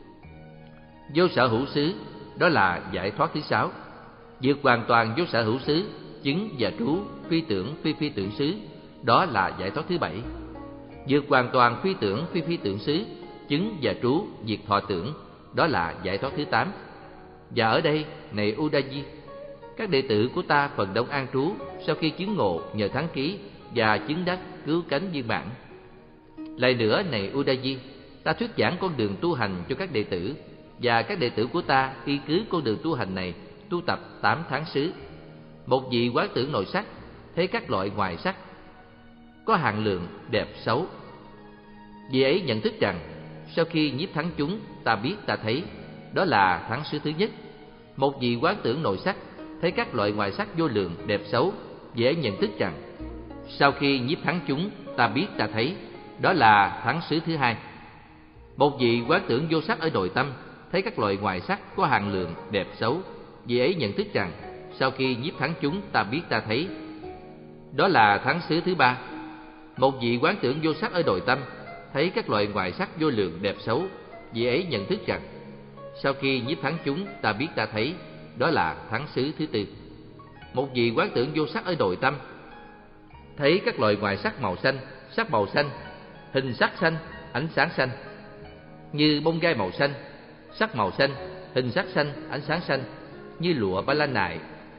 vô sở hữu xứ, đó là giải thoát thứ sáu. Vượt hoàn toàn vô sở hữu xứ, chứng và trú phi tưởng phi phi tưởng xứ, đó là giải thoát thứ bảy. Vượt hoàn toàn phi tưởng phi phi tưởng xứ, chứng và trú diệt thọ tưởng, đó là giải thoát thứ tám. Và ở đây, này Udayi, các đệ tử của ta phần đông an trú sau khi chứng ngộ nhờ thắng ký và chứng đắc cứu cánh viên mãn. Lại nữa, này Udayi, ta thuyết giảng con đường tu hành cho các đệ tử, và các đệ tử của ta y cứ con đường tu hành này tu tập 8 tháng xứ. Một vị quán tưởng nội sắc, thấy các loại ngoài sắc có hạng lượng đẹp xấu. Vì ấy nhận thức rằng sau khi nhiếp thắng chúng, ta biết ta thấy, đó là thắng xứ thứ nhất. Một vị quán tưởng nội sắc, thấy các loại ngoài sắc vô lượng đẹp xấu. Vì ấy nhận thức rằng sau khi nhiếp thắng chúng, ta biết ta thấy, đó là thắng xứ thứ hai. Một vị quán tưởng vô sắc ở nội tâm, thấy các loại ngoài sắc có hạng lượng đẹp xấu. Vì ấy nhận thức rằng sau khi nhiếp thắng chúng, ta biết ta thấy, đó là thắng xứ thứ ba. Một vị quán tưởng vô sắc ở nội tâm, thấy các loại ngoài sắc vô lượng đẹp xấu. Vì ấy nhận thức rằng sau khi nhiếp thắng chúng, ta biết ta thấy, đó là thắng xứ thứ tư. Một vị quán tưởng vô sắc ở nội tâm, thấy các loại ngoài sắc màu xanh, hình sắc xanh, ánh sáng xanh, như bông gai màu xanh, sắc màu xanh, hình sắc xanh, ánh sáng xanh, như lụa ba la nại,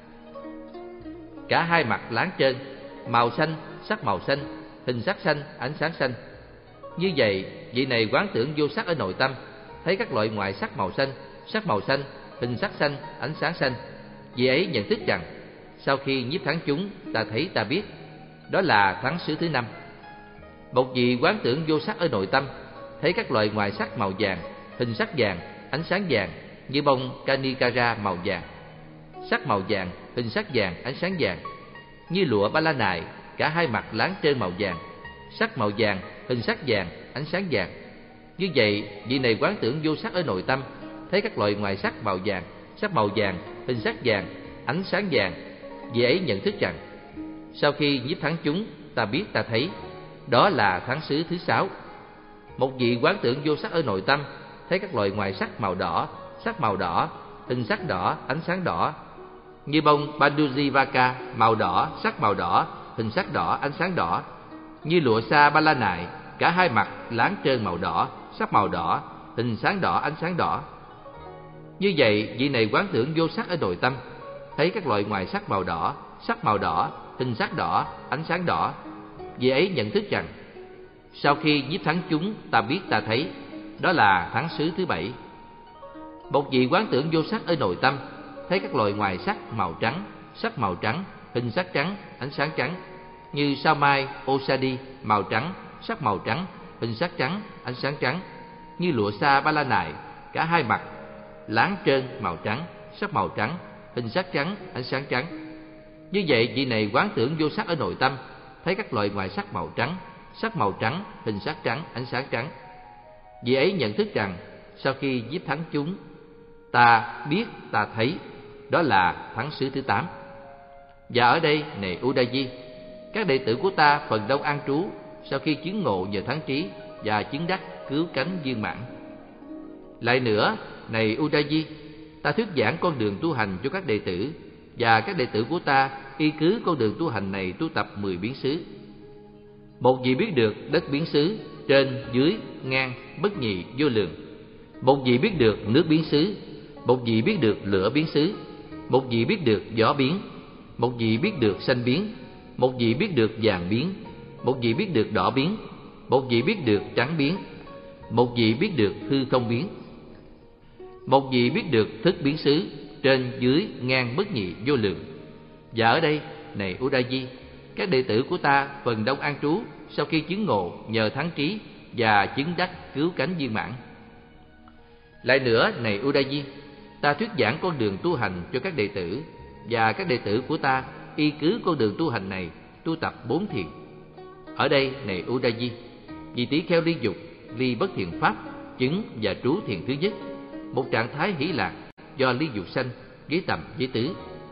cả hai mặt láng trơn, màu xanh, sắc màu xanh, hình sắc xanh, ánh sáng xanh. Như vậy, vị này quán tưởng vô sắc ở nội tâm, thấy các loại ngoài sắc màu xanh, hình sắc xanh, ánh sáng xanh. Vị ấy nhận thức rằng sau khi nhiếp thắng chúng, ta thấy ta biết, đó là thắng xứ thứ năm. Một vị quán tưởng vô sắc ở nội tâm, thấy các loại ngoài sắc màu vàng, hình sắc vàng, ánh sáng vàng, như bông kanikara màu vàng, sắc màu vàng, hình sắc vàng, ánh sáng vàng, như lụa ba la nại, cả hai mặt láng trơn màu vàng, sắc màu vàng, hình sắc vàng, ánh sáng vàng. Như vậy, vị này quán tưởng vô sắc ở nội tâm, thấy các loại ngoài sắc màu vàng, sắc màu vàng, hình sắc vàng, ánh sáng vàng. Vị ấy nhận thức rằng sau khi nhiếp thắng chúng, ta biết ta thấy, đó là thắng xứ thứ sáu. Một vị quán tưởng vô sắc ở nội tâm, thấy các loại ngoài sắc màu đỏ, hình sắc đỏ, ánh sáng đỏ, như bông Bandujivaka màu đỏ, hình sắc đỏ, ánh sáng đỏ, như lụa sa ba la nại, cả hai mặt láng trơn màu đỏ, sắc màu đỏ, hình sáng đỏ, ánh sáng đỏ. Như vậy, vị này quán tưởng vô sắc ở nội tâm, thấy các loại ngoài sắc màu đỏ, hình sắc đỏ, ánh sáng đỏ. Vị ấy nhận thức rằng sau khi nhiếp thắng chúng, ta biết ta thấy, đó là thắng xứ thứ bảy. Một vị quán tưởng vô sắc ở nội tâm, thấy các loại ngoài sắc màu trắng, hình sắc trắng, ánh sáng trắng, như sao mai Osadi màu trắng, sắc màu trắng, hình sắc trắng, ánh sáng trắng, như lụa sa ba la nại, cả hai mặt láng trơn màu trắng, sắc màu trắng, hình sắc trắng, ánh sáng trắng. Như vậy, vị này quán tưởng vô sắc ở nội tâm, thấy các loại ngoài sắc màu trắng, hình sắc trắng, ánh sáng trắng. Vị ấy nhận thức rằng sau khi nhiếp thắng chúng, ta biết ta thấy, đó là thắng xứ thứ tám. Và ở đây, này Udayi, các đệ tử của ta phần đông an trú sau khi chứng ngộ nhờ thắng trí và chứng đắc cứu cánh viên mãn. Lại nữa, này Udayi, ta thuyết giảng con đường tu hành cho các đệ tử, và các đệ tử của ta y cứ con đường tu hành này tu tập 10 biến xứ. Một vị biết được đất biến xứ, trên, dưới, ngang, bất nhị, vô lượng. Một vị biết được nước biến xứ, một vị biết được lửa biến xứ, một vị biết được gió biến, một vị biết được xanh biến, một vị biết được vàng biến, một vị biết được đỏ biến, một vị biết được trắng biến, một vị biết được hư không biến, một vị biết được thức biến xứ, trên dưới ngang bất nhị vô lượng. Và ở đây, này Udayi, các đệ tử của ta phần đông an trú sau khi chứng ngộ nhờ thắng trí và chứng đắc cứu cánh viên mãn. Lại nữa, này Udayi, ta thuyết giảng con đường tu hành cho các đệ tử, và các đệ tử của ta y cứ con đường tu hành này tu tập 4 thiền. Ở đây, này Udayi, vị tỷ kheo ly dục, ly bất thiện pháp, chứng và trú thiền thứ nhất, một trạng thái hỷ lạc do ly dục sanh với tầm với tứ.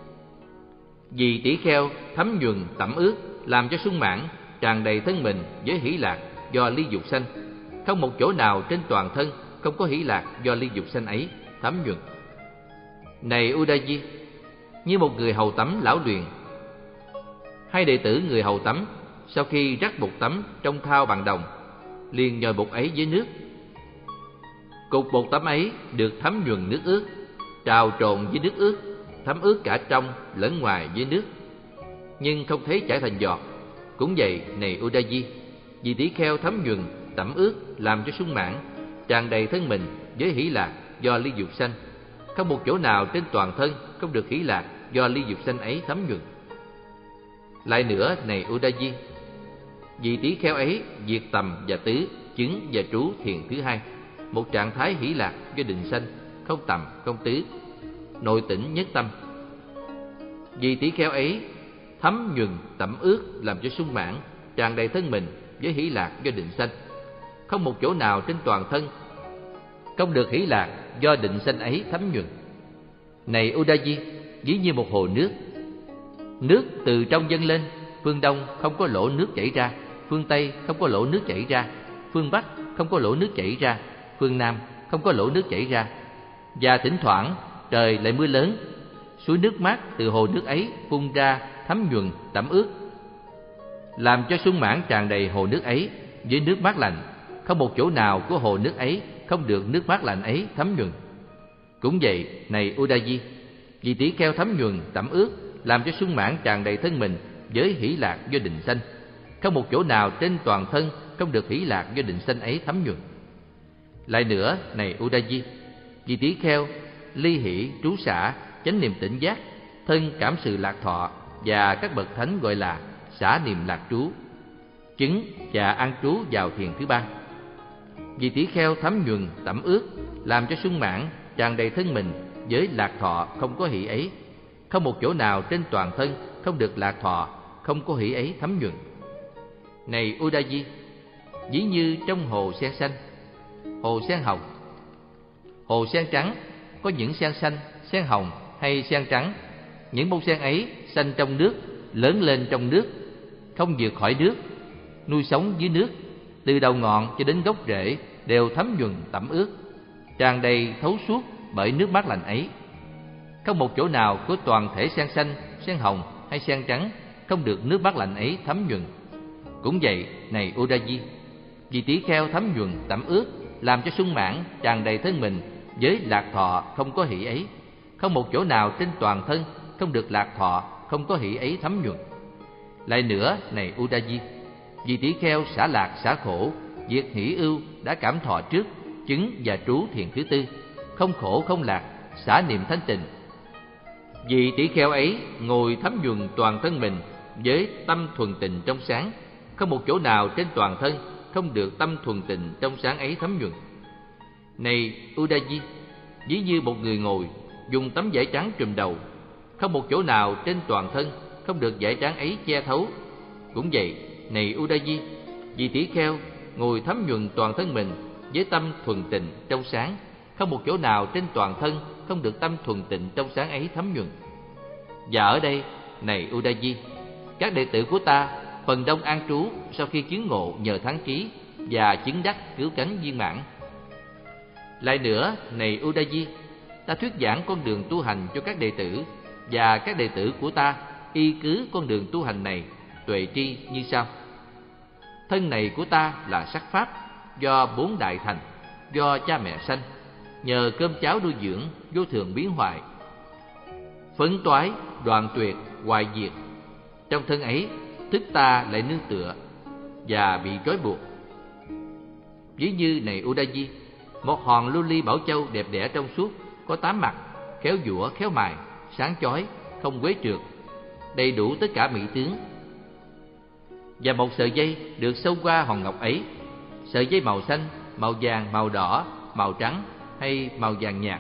Vì tỷ kheo thấm nhuần tẩm ướt, làm cho sung mãn, tràn đầy thân mình với hỷ lạc do ly dục sanh, không một chỗ nào trên toàn thân không có hỷ lạc do ly dục sanh ấy thấm nhuần. Này Udayi, như một người hầu tắm lão luyện, hai đệ tử người hầu tắm sau khi rắc bột tắm trong thau bằng đồng, liền nhồi bột ấy với nước. Cục bột tắm ấy được thấm nhuần nước ướt, trào trộn với nước ướt, thấm ướt cả trong lẫn ngoài với nước, nhưng không thấy chảy thành giọt. Cũng vậy, này Udayi, vì tỷ kheo thấm nhuần tẩm ướt, làm cho sung mãn, tràn đầy thân mình với hỷ lạc do ly dục sanh, không một chỗ nào trên toàn thân không được hỷ lạc do ly dục sanh ấy thấm nhuần. Lại nữa, này Udayi, vì tỷ kheo ấy diệt tầm và tứ, chứng và trú thiền thứ hai, một trạng thái hỷ lạc do định sanh, không tầm không tứ, nội tỉnh nhất tâm. Vì tỷ kheo ấy thấm nhuần tẩm ướt, làm cho sung mãn, tràn đầy thân mình với hỷ lạc do định sanh, không một chỗ nào trên toàn thân không được hỷ lạc do định sanh ấy thấm nhuần. Này Udayi, ví như một hồ nước, nước từ trong dâng lên, phương đông không có lỗ nước chảy ra, phương tây không có lỗ nước chảy ra, phương bắc không có lỗ nước chảy ra, phương nam không có lỗ nước chảy ra, và thỉnh thoảng trời lại mưa lớn, suối nước mát từ hồ nước ấy phun ra thấm nhuần tẩm ướt, làm cho sung mãn tràn đầy hồ nước ấy với nước mát lành, không một chỗ nào của hồ nước ấy không được nước mát lành ấy thấm nhuần. Cũng vậy, này Udayi, vì tỷ kheo thấm nhuần tẩm ướt, làm cho sung mãn tràn đầy thân mình với hỷ lạc do định sanh, không một chỗ nào trên toàn thân không được hỷ lạc do định sanh ấy thấm nhuần. Lại nữa, này Udayi, vì tỷ kheo ly hỷ trú xả, chánh niệm tỉnh giác, thân cảm sự lạc thọ, và các bậc thánh gọi là xả niệm lạc trú, chứng và an trú vào thiền thứ ba. Vì tỷ kheo thấm nhuần tẩm ướt, làm cho sung mãn, tràn đầy thân mình với lạc thọ không có hỷ ấy, không một chỗ nào trên toàn thân không được lạc thọ không có hỷ ấy thấm nhuần. Này Udayi, ví như trong hồ sen xanh, hồ sen hồng, hồ sen trắng, có những sen xanh, sen hồng hay sen trắng, những bông sen ấy xanh trong nước, lớn lên trong nước, không vượt khỏi nước, nuôi sống dưới nước, từ đầu ngọn cho đến gốc rễ đều thấm nhuần tẩm ướt, tràn đầy thấu suốt bởi nước mát lành ấy. Không một chỗ nào của toàn thể sen xanh, sen hồng hay sen trắng không được nước mát lành ấy thấm nhuần. Cũng vậy, này Udayi, vì tỷ kheo thấm nhuần tẩm ướt, làm cho sung mãn, tràn đầy thân mình với lạc thọ không có hỷ ấy, không một chỗ nào trên toàn thân không được lạc thọ không có hỷ ấy thấm nhuần. Lại nữa, này Udayi, vì tỷ kheo xả lạc xả khổ, diệt hỷ ưu đã cảm thọ trước, chứng và trú thiền thứ tư, không khổ không lạc, xả niệm thanh tịnh. Vì tỷ kheo ấy ngồi thấm nhuần toàn thân mình với tâm thuần tịnh trong sáng, không một chỗ nào trên toàn thân không được tâm thuần tịnh trong sáng ấy thấm nhuần. Này Udayi, ví như một người ngồi dùng tấm vải trắng trùm đầu, không một chỗ nào trên toàn thân không được vải trắng ấy che thấu. Cũng vậy, này Udayi, vì tỷ kheo ngồi thấm nhuần toàn thân mình với tâm thuần tịnh trong sáng, không một chỗ nào trên toàn thân không được tâm thuần tịnh trong sáng ấy thấm nhuần. Và ở đây, này Udayi, các đệ tử của ta phần đông an trú sau khi chứng ngộ nhờ thắng trí và chứng đắc cứu cánh viên mãn. Lại nữa, này Udayi, ta thuyết giảng con đường tu hành cho các đệ tử, và các đệ tử của ta y cứ con đường tu hành này tuệ tri như sau. Thân này của ta là sắc pháp, do 4 đại thành, do cha mẹ sanh, nhờ cơm cháo nuôi dưỡng, vô thường biến hoại, phấn toái, đoạn tuyệt, hoại diệt. Trong thân ấy, thức ta lại nương tựa, và bị trói buộc. Ví như này Udayi, một hòn lưu ly bảo châu đẹp đẽ trong suốt, có 8 mặt, khéo giũa khéo mài, sáng chói, không quấy trượt, đầy đủ tất cả mỹ tướng. Và một sợi dây được xâu qua hòn ngọc ấy, sợi dây màu xanh, màu vàng, màu đỏ, màu trắng hay màu vàng nhạt.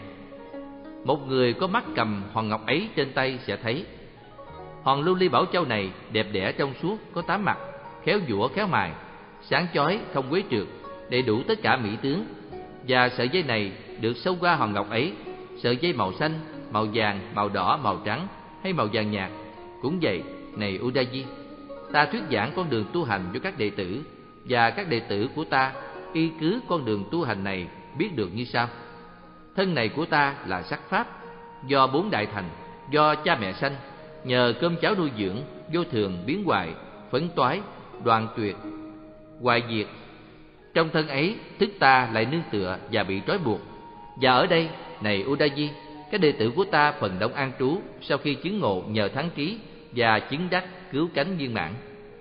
Một người có mắt cầm hòn ngọc ấy trên tay sẽ thấy. Hòn lưu ly bảo châu này đẹp đẽ trong suốt, có 8 mặt, khéo giũa khéo mài, sáng chói, không quấy trượt, đầy đủ tất cả mỹ tướng. Và sợi dây này được xâu qua hòn ngọc ấy, sợi dây màu xanh, màu vàng, màu đỏ, màu trắng hay màu vàng nhạt. Cũng vậy, này Udayi, ta thuyết giảng con đường tu hành cho các đệ tử, và các đệ tử của ta y cứ con đường tu hành này biết được như sau. Thân này của ta là sắc pháp, do 4 đại thành, do cha mẹ sanh, nhờ cơm cháo nuôi dưỡng, vô thường biến hoại, phấn toái, đoạn tuyệt, hoại diệt. Trong thân ấy, thức ta lại nương tựa và bị trói buộc. Và ở đây, này Udayi, các đệ tử của ta phần đông an trú sau khi chứng ngộ nhờ thắng trí và chứng đắc cứu cánh viên mãn.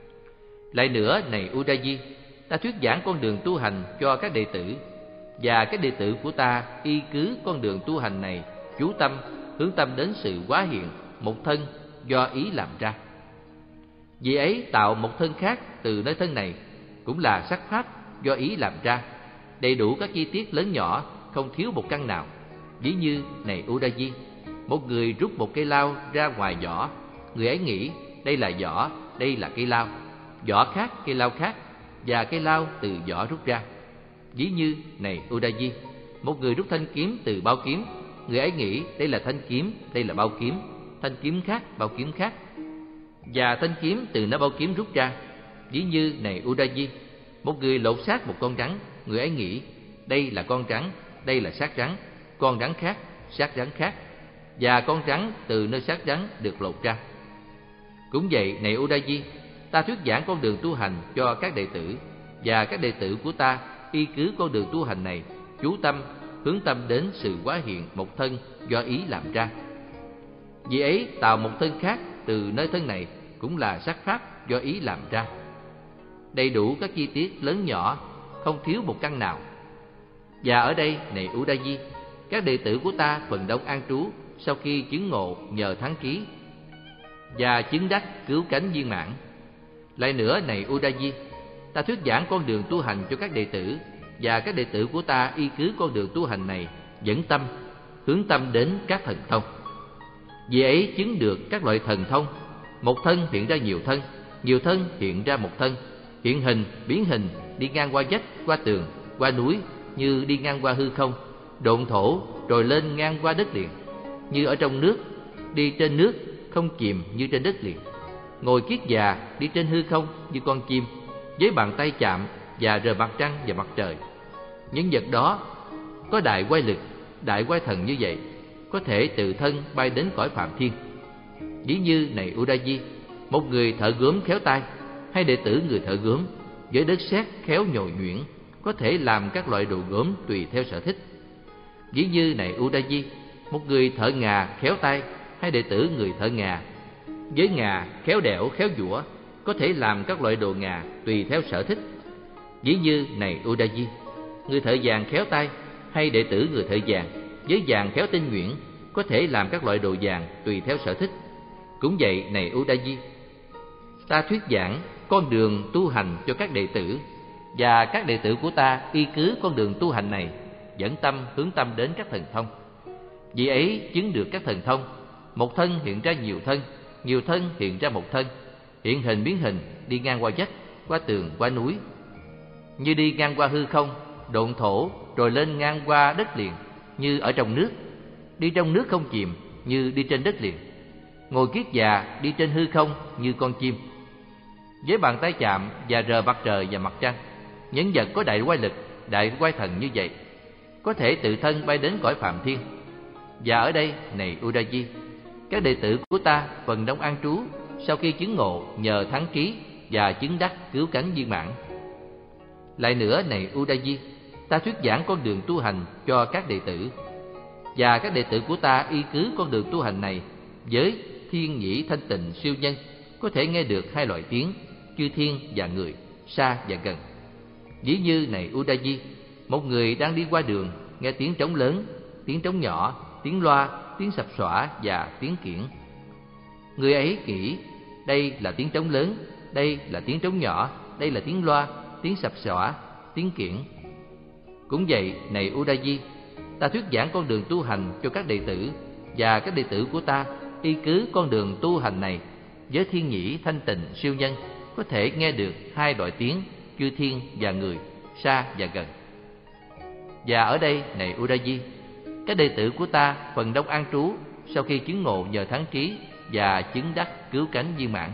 Lại nữa, này Udayi, ta thuyết giảng con đường tu hành cho các đệ tử, và các đệ tử của ta y cứ con đường tu hành này chú tâm, hướng tâm đến sự hóa hiện một thân do ý làm ra. Vì ấy tạo một thân khác từ nơi thân này, cũng là sắc pháp do ý làm ra, đầy đủ các chi tiết lớn nhỏ, không thiếu một căn nào. Ví như này Udayi, một người rút một cây lao ra ngoài vỏ, người ấy nghĩ đây là vỏ, đây là cây lao, vỏ khác, cây lao khác, và cây lao từ vỏ rút ra. Ví như này Udayi, một người rút thanh kiếm từ bao kiếm, người ấy nghĩ đây là thanh kiếm, đây là bao kiếm, thanh kiếm khác, bao kiếm khác, và thanh kiếm từ nơi bao kiếm rút ra. Ví như này Udayi, một người lột xác một con rắn, người ấy nghĩ đây là con rắn, đây là xác rắn, con rắn khác, xác rắn khác, và con rắn từ nơi xác rắn được lột ra. Cũng vậy, này Udayi, ta thuyết giảng con đường tu hành cho các đệ tử, và các đệ tử của ta y cứ con đường tu hành này chú tâm, hướng tâm đến sự hóa hiện một thân do ý làm ra. Vì ấy tạo một thân khác từ nơi thân này, cũng là sắc pháp do ý làm ra, đầy đủ các chi tiết lớn nhỏ, không thiếu một căn nào. Và ở đây, này Udayi, các đệ tử của ta phần đông an trú sau khi chứng ngộ nhờ thắng trí và chứng đắc cứu cánh viên mãn. Lại nữa, này Udayi, ta thuyết giảng con đường tu hành cho các đệ tử, và các đệ tử của ta y cứ con đường tu hành này dẫn tâm, hướng tâm đến các thần thông. Vì ấy chứng được các loại thần thông, một thân hiện ra nhiều thân hiện ra một thân, hiện hình, biến hình, đi ngang qua vách, qua tường, qua núi, như đi ngang qua hư không, độn thổ rồi lên ngang qua đất liền, như ở trong nước, đi trên nước, không chìm như trên đất liền, ngồi kiết già, đi trên hư không như con chim, với bàn tay chạm và rờ mặt trăng và mặt trời. Những vật đó có đại quay lực, đại quay thần như vậy, có thể từ thân bay đến cõi phạm thiên. Ví như này Udayi, một người thợ gốm khéo tay, hay đệ tử người thợ gốm với đất sét khéo nhồi nhuyễn, có thể làm các loại đồ gốm tùy theo sở thích. Ví như này Udayi, một người thợ ngà khéo tay, hay đệ tử người thợ ngà với ngà khéo đẽo khéo giũa, có thể làm các loại đồ ngà tùy theo sở thích. Ví như này Udayi, người thợ vàng khéo tay, hay đệ tử người thợ vàng với vàng khéo tinh nhuyễn, có thể làm các loại đồ vàng tùy theo sở thích. Cũng vậy, này Udayi, ta thuyết giảng con đường tu hành cho các đệ tử, và các đệ tử của ta y cứ con đường tu hành này dẫn tâm, hướng tâm đến các thần thông. Vì ấy chứng được các thần thông, một thân hiện ra nhiều thân hiện ra một thân, hiện hình biến hình, đi ngang qua vách, qua tường, qua núi, như đi ngang qua hư không, độn thổ rồi lên ngang qua đất liền, như ở trong nước, đi trong nước không chìm, như đi trên đất liền, ngồi kiết già, đi trên hư không như con chim, với bàn tay chạm và rờ mặt trời và mặt trăng. Những vật có đại quay lực, đại quay thần như vậy, có thể tự thân bay đến cõi phạm thiên. Và ở đây, này Udayi, các đệ tử của ta phần đông an trú sau khi chứng ngộ nhờ thắng trí và chứng đắc cứu cánh viên mãn. Lại nữa, này Udayi, ta thuyết giảng con đường tu hành cho các đệ tử, và các đệ tử của ta y cứ con đường tu hành này với thiên nhĩ thanh tịnh siêu nhân, có thể nghe được hai loại tiếng, chư thiên và người, xa và gần. Ví như này Udayi, một người đang đi qua đường, nghe tiếng trống lớn, tiếng trống nhỏ, tiếng loa, tiếng sập xõa và tiếng kiển. Người ấy nghĩ đây là tiếng trống lớn, đây là tiếng trống nhỏ, đây là tiếng loa, tiếng sập xõa, tiếng kiển. Cũng vậy, này Udayi, ta thuyết giảng con đường tu hành cho các đệ tử, và các đệ tử của ta y cứ con đường tu hành này với thiên nhĩ thanh tịnh siêu nhân có thể nghe được hai loại tiếng chư thiên và người, xa và gần. Và ở đây, này Udayi, các đệ tử của ta phần đông an trú sau khi chứng ngộ nhờ thắng trí và chứng đắc cứu cánh viên mãn.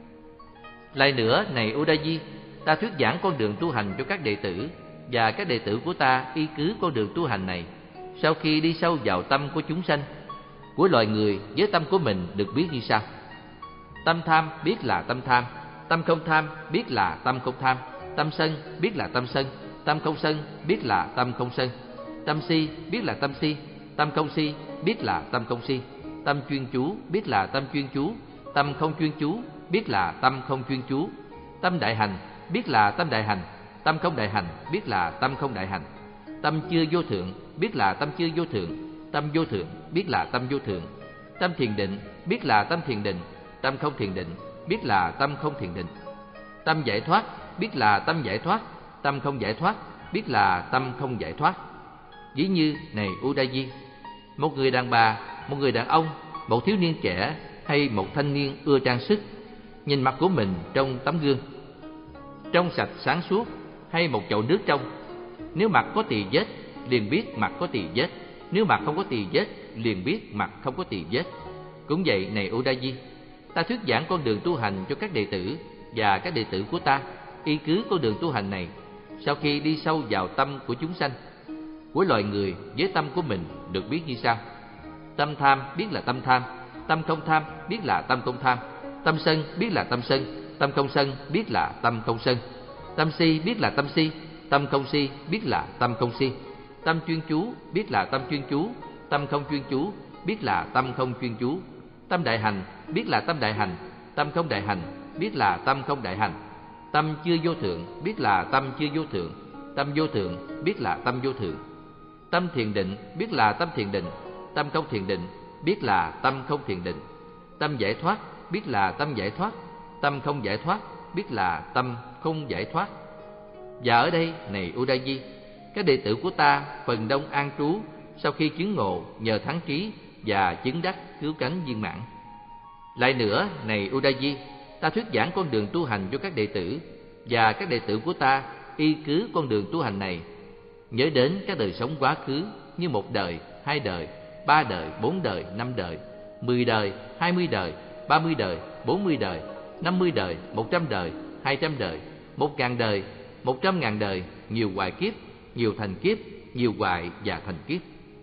Lại nữa, này Udayi, ta thuyết giảng con đường tu hành cho các đệ tử, và các đệ tử của ta y cứ con đường tu hành này sau khi đi sâu vào tâm của chúng sanh, của loài người với tâm của mình được biết như sau. Tâm tham biết là tâm tham, tâm không tham biết là tâm không tham, tâm sân biết là tâm sân, tâm không sân biết là tâm không sân, tâm si biết là tâm si, tâm không si biết là tâm không si, tâm chuyên chú biết là tâm chuyên chú, tâm không chuyên chú biết là tâm không chuyên chú, tâm đại hành biết là tâm đại hành, tâm không đại hành biết là tâm không đại hành, tâm chưa vô thượng biết là tâm chưa vô thượng, tâm vô thượng biết là tâm vô thượng, tâm thiền định biết là tâm thiền định, tâm không thiền định biết là tâm không thiền định, tâm giải thoát biết là tâm giải thoát, tâm không giải thoát biết là tâm không giải thoát. Ví như này Udayi, một người đàn bà, một người đàn ông, một thiếu niên trẻ hay một thanh niên ưa trang sức, nhìn mặt của mình trong tấm gương, trong sạch sáng suốt hay một chậu nước trong. Nếu mặt có tỳ vết, liền biết mặt có tỳ vết; nếu mặt không có tỳ vết, liền biết mặt không có tỳ vết. Cũng vậy, này Udayi, ta thuyết giảng con đường tu hành cho các đệ tử, và các đệ tử của ta y cứ con đường tu hành này sau khi đi sâu vào tâm của chúng sanh, của loài người với tâm của mình được biết như sau. Tâm tham biết là tâm tham, tâm không tham biết là tâm không tham, tâm sân biết là tâm sân, tâm không sân biết là tâm không sân, tâm si biết là tâm si, tâm không si biết là tâm không si, tâm chuyên chú biết là tâm chuyên chú, tâm không chuyên chú biết là tâm không chuyên chú, tâm đại hành biết là tâm đại hành, tâm không đại hành biết là tâm không đại hành, tâm chưa vô thượng biết là tâm chưa vô thượng, tâm vô thượng biết là tâm vô thượng, tâm thiền định biết là tâm thiền định, tâm không thiền định biết là tâm không thiền định, tâm giải thoát biết là tâm giải thoát, tâm không giải thoát biết là tâm không giải thoát. Và ở đây, này Udayi, các đệ tử của ta phần đông an trú sau khi chứng ngộ nhờ thắng trí và chứng đắc cứu cánh viên mãn. Lại nữa, này Udayi, ta thuyết giảng con đường tu hành cho các đệ tử, và các đệ tử của ta y cứ con đường tu hành này nhớ đến các đời sống quá khứ như một đời, hai đời, ba đời, bốn đời, năm đời, 10 đời, 20 đời, 30 đời, 40 đời, 50 đời, 100 đời, 200 đời, 1.000 đời, 100.000 đời, nhiều hoại kiếp, nhiều thành kiếp, nhiều hoại và thành kiếp.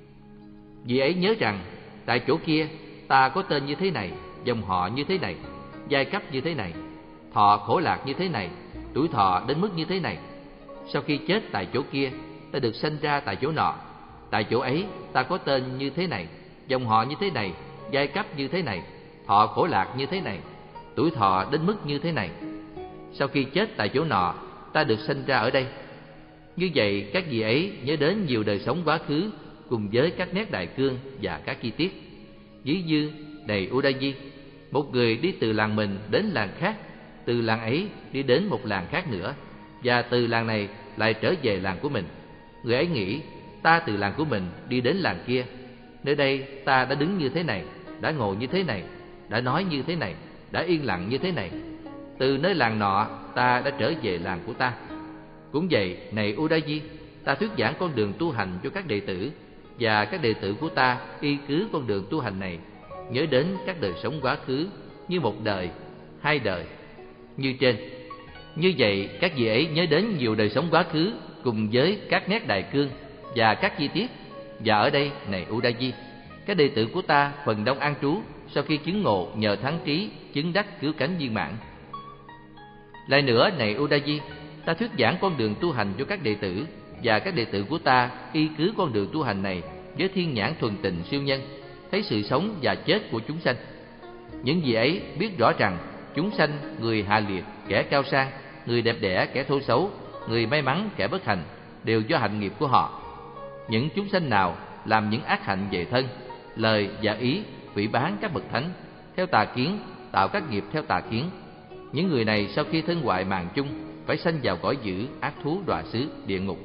Vì ấy nhớ rằng, tại chỗ kia ta có tên như thế này, dòng họ như thế này, giai cấp như thế này, thọ khổ lạc như thế này, tuổi thọ đến mức như thế này. Sau khi chết tại chỗ kia, ta được sanh ra tại chỗ nọ. Tại chỗ ấy ta có tên như thế này, dòng họ như thế này, giai cấp như thế này, thọ khổ lạc như thế này, tuổi thọ đến mức như thế này. Sau khi chết tại chỗ nọ, ta được sanh ra ở đây. Như vậy, các vị ấy nhớ đến nhiều đời sống quá khứ cùng với các nét đại cương và các chi tiết. Ví như này Udayi, một người đi từ làng mình đến làng khác, từ làng ấy đi đến một làng khác nữa, và từ làng này lại trở về làng của mình. Người ấy nghĩ, ta từ làng của mình đi đến làng kia, nơi đây ta đã đứng như thế này, đã ngồi như thế này, đã nói như thế này, đã yên lặng như thế này. Từ nơi làng nọ ta đã trở về làng của ta. Cũng vậy, này Udayi, ta thuyết giảng con đường tu hành cho các đệ tử, và các đệ tử của ta y cứ con đường tu hành này nhớ đến các đời sống quá khứ như một đời, hai đời, như trên. Như vậy, các vị ấy nhớ đến nhiều đời sống quá khứ cùng với các nét đại cương và các chi tiết. Và ở đây, này Udayi, các đệ tử của ta phần đông an trú sau khi chứng ngộ nhờ thắng trí, chứng đắc cứu cánh viên mãn. Lại nữa, này Udayi, ta thuyết giảng con đường tu hành cho các đệ tử, và các đệ tử của ta y cứ con đường tu hành này với thiên nhãn thuần tình siêu nhân, thấy sự sống và chết của chúng sanh. Những vị ấy biết rõ rằng chúng sanh, người hạ liệt, kẻ cao sang, người đẹp đẽ kẻ thô xấu, người may mắn kẻ bất hạnh, đều do hạnh nghiệp của họ. Những chúng sanh nào làm những ác hạnh về thân, lời và ý, phỉ báng các bậc thánh theo tà kiến, tạo các nghiệp theo tà kiến, những người này sau khi thân hoại màng chung phải sanh vào cõi dữ, ác thú, đọa xứ, địa ngục.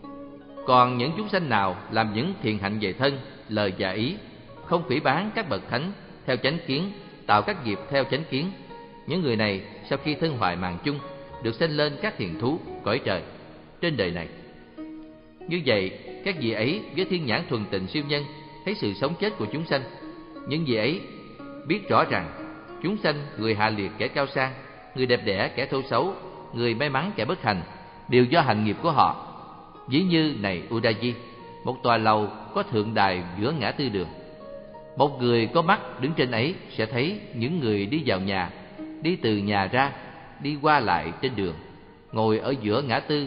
Còn những chúng sanh nào làm những thiện hạnh về thân, lời và ý, không phỉ báng các bậc thánh theo chánh kiến, tạo các nghiệp theo chánh kiến, những người này sau khi thân hoại màng chung được sanh lên các hiền thú, cõi trời trên đời này. Như vậy, các vị ấy với thiên nhãn thuần tình siêu nhân thấy sự sống chết của chúng sanh. Những vị ấy biết rõ rằng chúng sanh, người hạ liệt kẻ cao sang, người đẹp đẽ kẻ thô xấu, người may mắn kẻ bất hạnh, đều do hạnh nghiệp của họ. Ví như này Udayi, một tòa lầu có thượng đài giữa ngã tư đường. Một người có mắt đứng trên ấy sẽ thấy những người đi vào nhà, đi từ nhà ra, đi qua lại trên đường, ngồi ở giữa ngã tư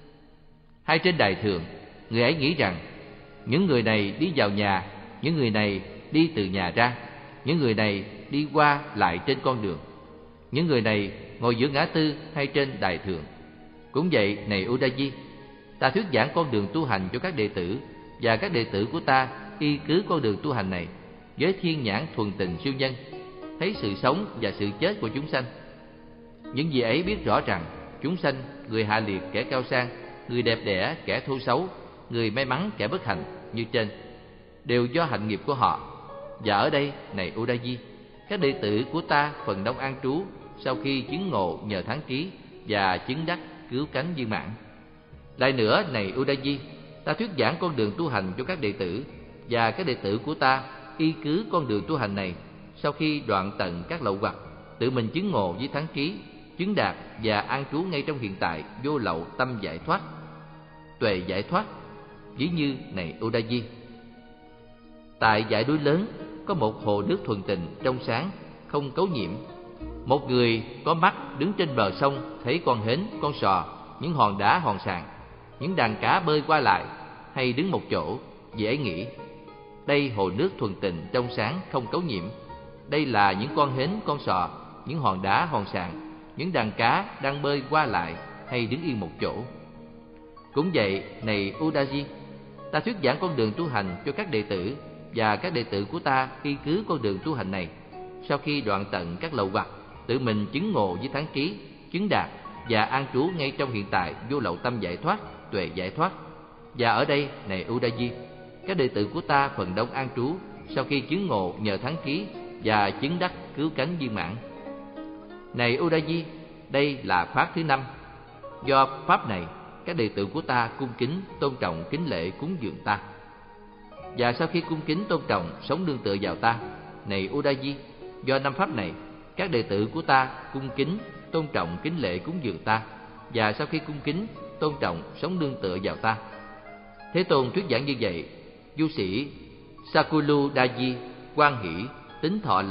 hay trên đài thượng. Người ấy nghĩ rằng những người này đi vào nhà, những người này đi từ nhà ra, những người này đi qua lại trên con đường, những người này ngồi giữa ngã tư hay trên đài thượng. Cũng vậy này Udayi, ta thuyết giảng con đường tu hành cho các đệ tử, và các đệ tử của ta y cứ con đường tu hành này với thiên nhãn thuần tình siêu nhân, thấy sự sống và sự chết của chúng sanh. Những vị ấy biết rõ rằng chúng sanh, người hạ liệt kẻ cao sang, người đẹp đẽ kẻ thô xấu, người may mắn kẻ bất hạnh như trên, đều do hạnh nghiệp của họ. Và ở đây này Udayi, các đệ tử của ta phần đông an trú sau khi chứng ngộ nhờ thắng trí và chứng đắc cứu cánh viên mãn. Lại nữa này Udayi, ta thuyết giảng con đường tu hành cho các đệ tử, và các đệ tử của ta y cứ con đường tu hành này sau khi đoạn tận các lậu hoặc, tự mình chứng ngộ với thắng trí, chứng đạt và an trú ngay trong hiện tại vô lậu tâm giải thoát, tuệ giải thoát. Ví như này Udayi, tại dãy núi lớn có một hồ nước thuần tình trong sáng, không cấu nhiễm. Một người có mắt đứng trên bờ sông thấy con hến, con sò, những hòn đá hòn sàn, những đàn cá bơi qua lại hay đứng một chỗ. Vị ấy nghĩ, đây hồ nước thuần tình trong sáng không cấu nhiễm, đây là những con hến, con sò, những hòn đá hòn sàn, những đàn cá đang bơi qua lại hay đứng yên một chỗ. Cũng vậy này Udayi, ta thuyết giảng con đường tu hành cho các đệ tử, và các đệ tử của ta y cứ con đường tu hành này sau khi đoạn tận các lậu hoặc, tự mình chứng ngộ với thắng trí, chứng đạt và an trú ngay trong hiện tại vô lậu tâm giải thoát, tuệ giải thoát. Và ở đây này Udayi, các đệ tử của ta phần đông an trú sau khi chứng ngộ nhờ thắng trí và chứng đắc cứu cánh viên mãn. Này Udayi, đây là pháp thứ 5. Do pháp này, các đệ tử của ta cung kính, tôn trọng, kính lễ cúng dường ta. Và sau khi cung kính, tôn trọng, sống nương tựa vào ta, này Udayi, do 5 pháp này, các đệ tử của ta cung kính, tôn trọng, kính lễ cúng dường ta. Và sau khi cung kính, tôn trọng, sống nương tựa vào ta. Thế Tôn thuyết giảng như vậy, du sĩ Sakuludayi hoan hỷ, tính thọ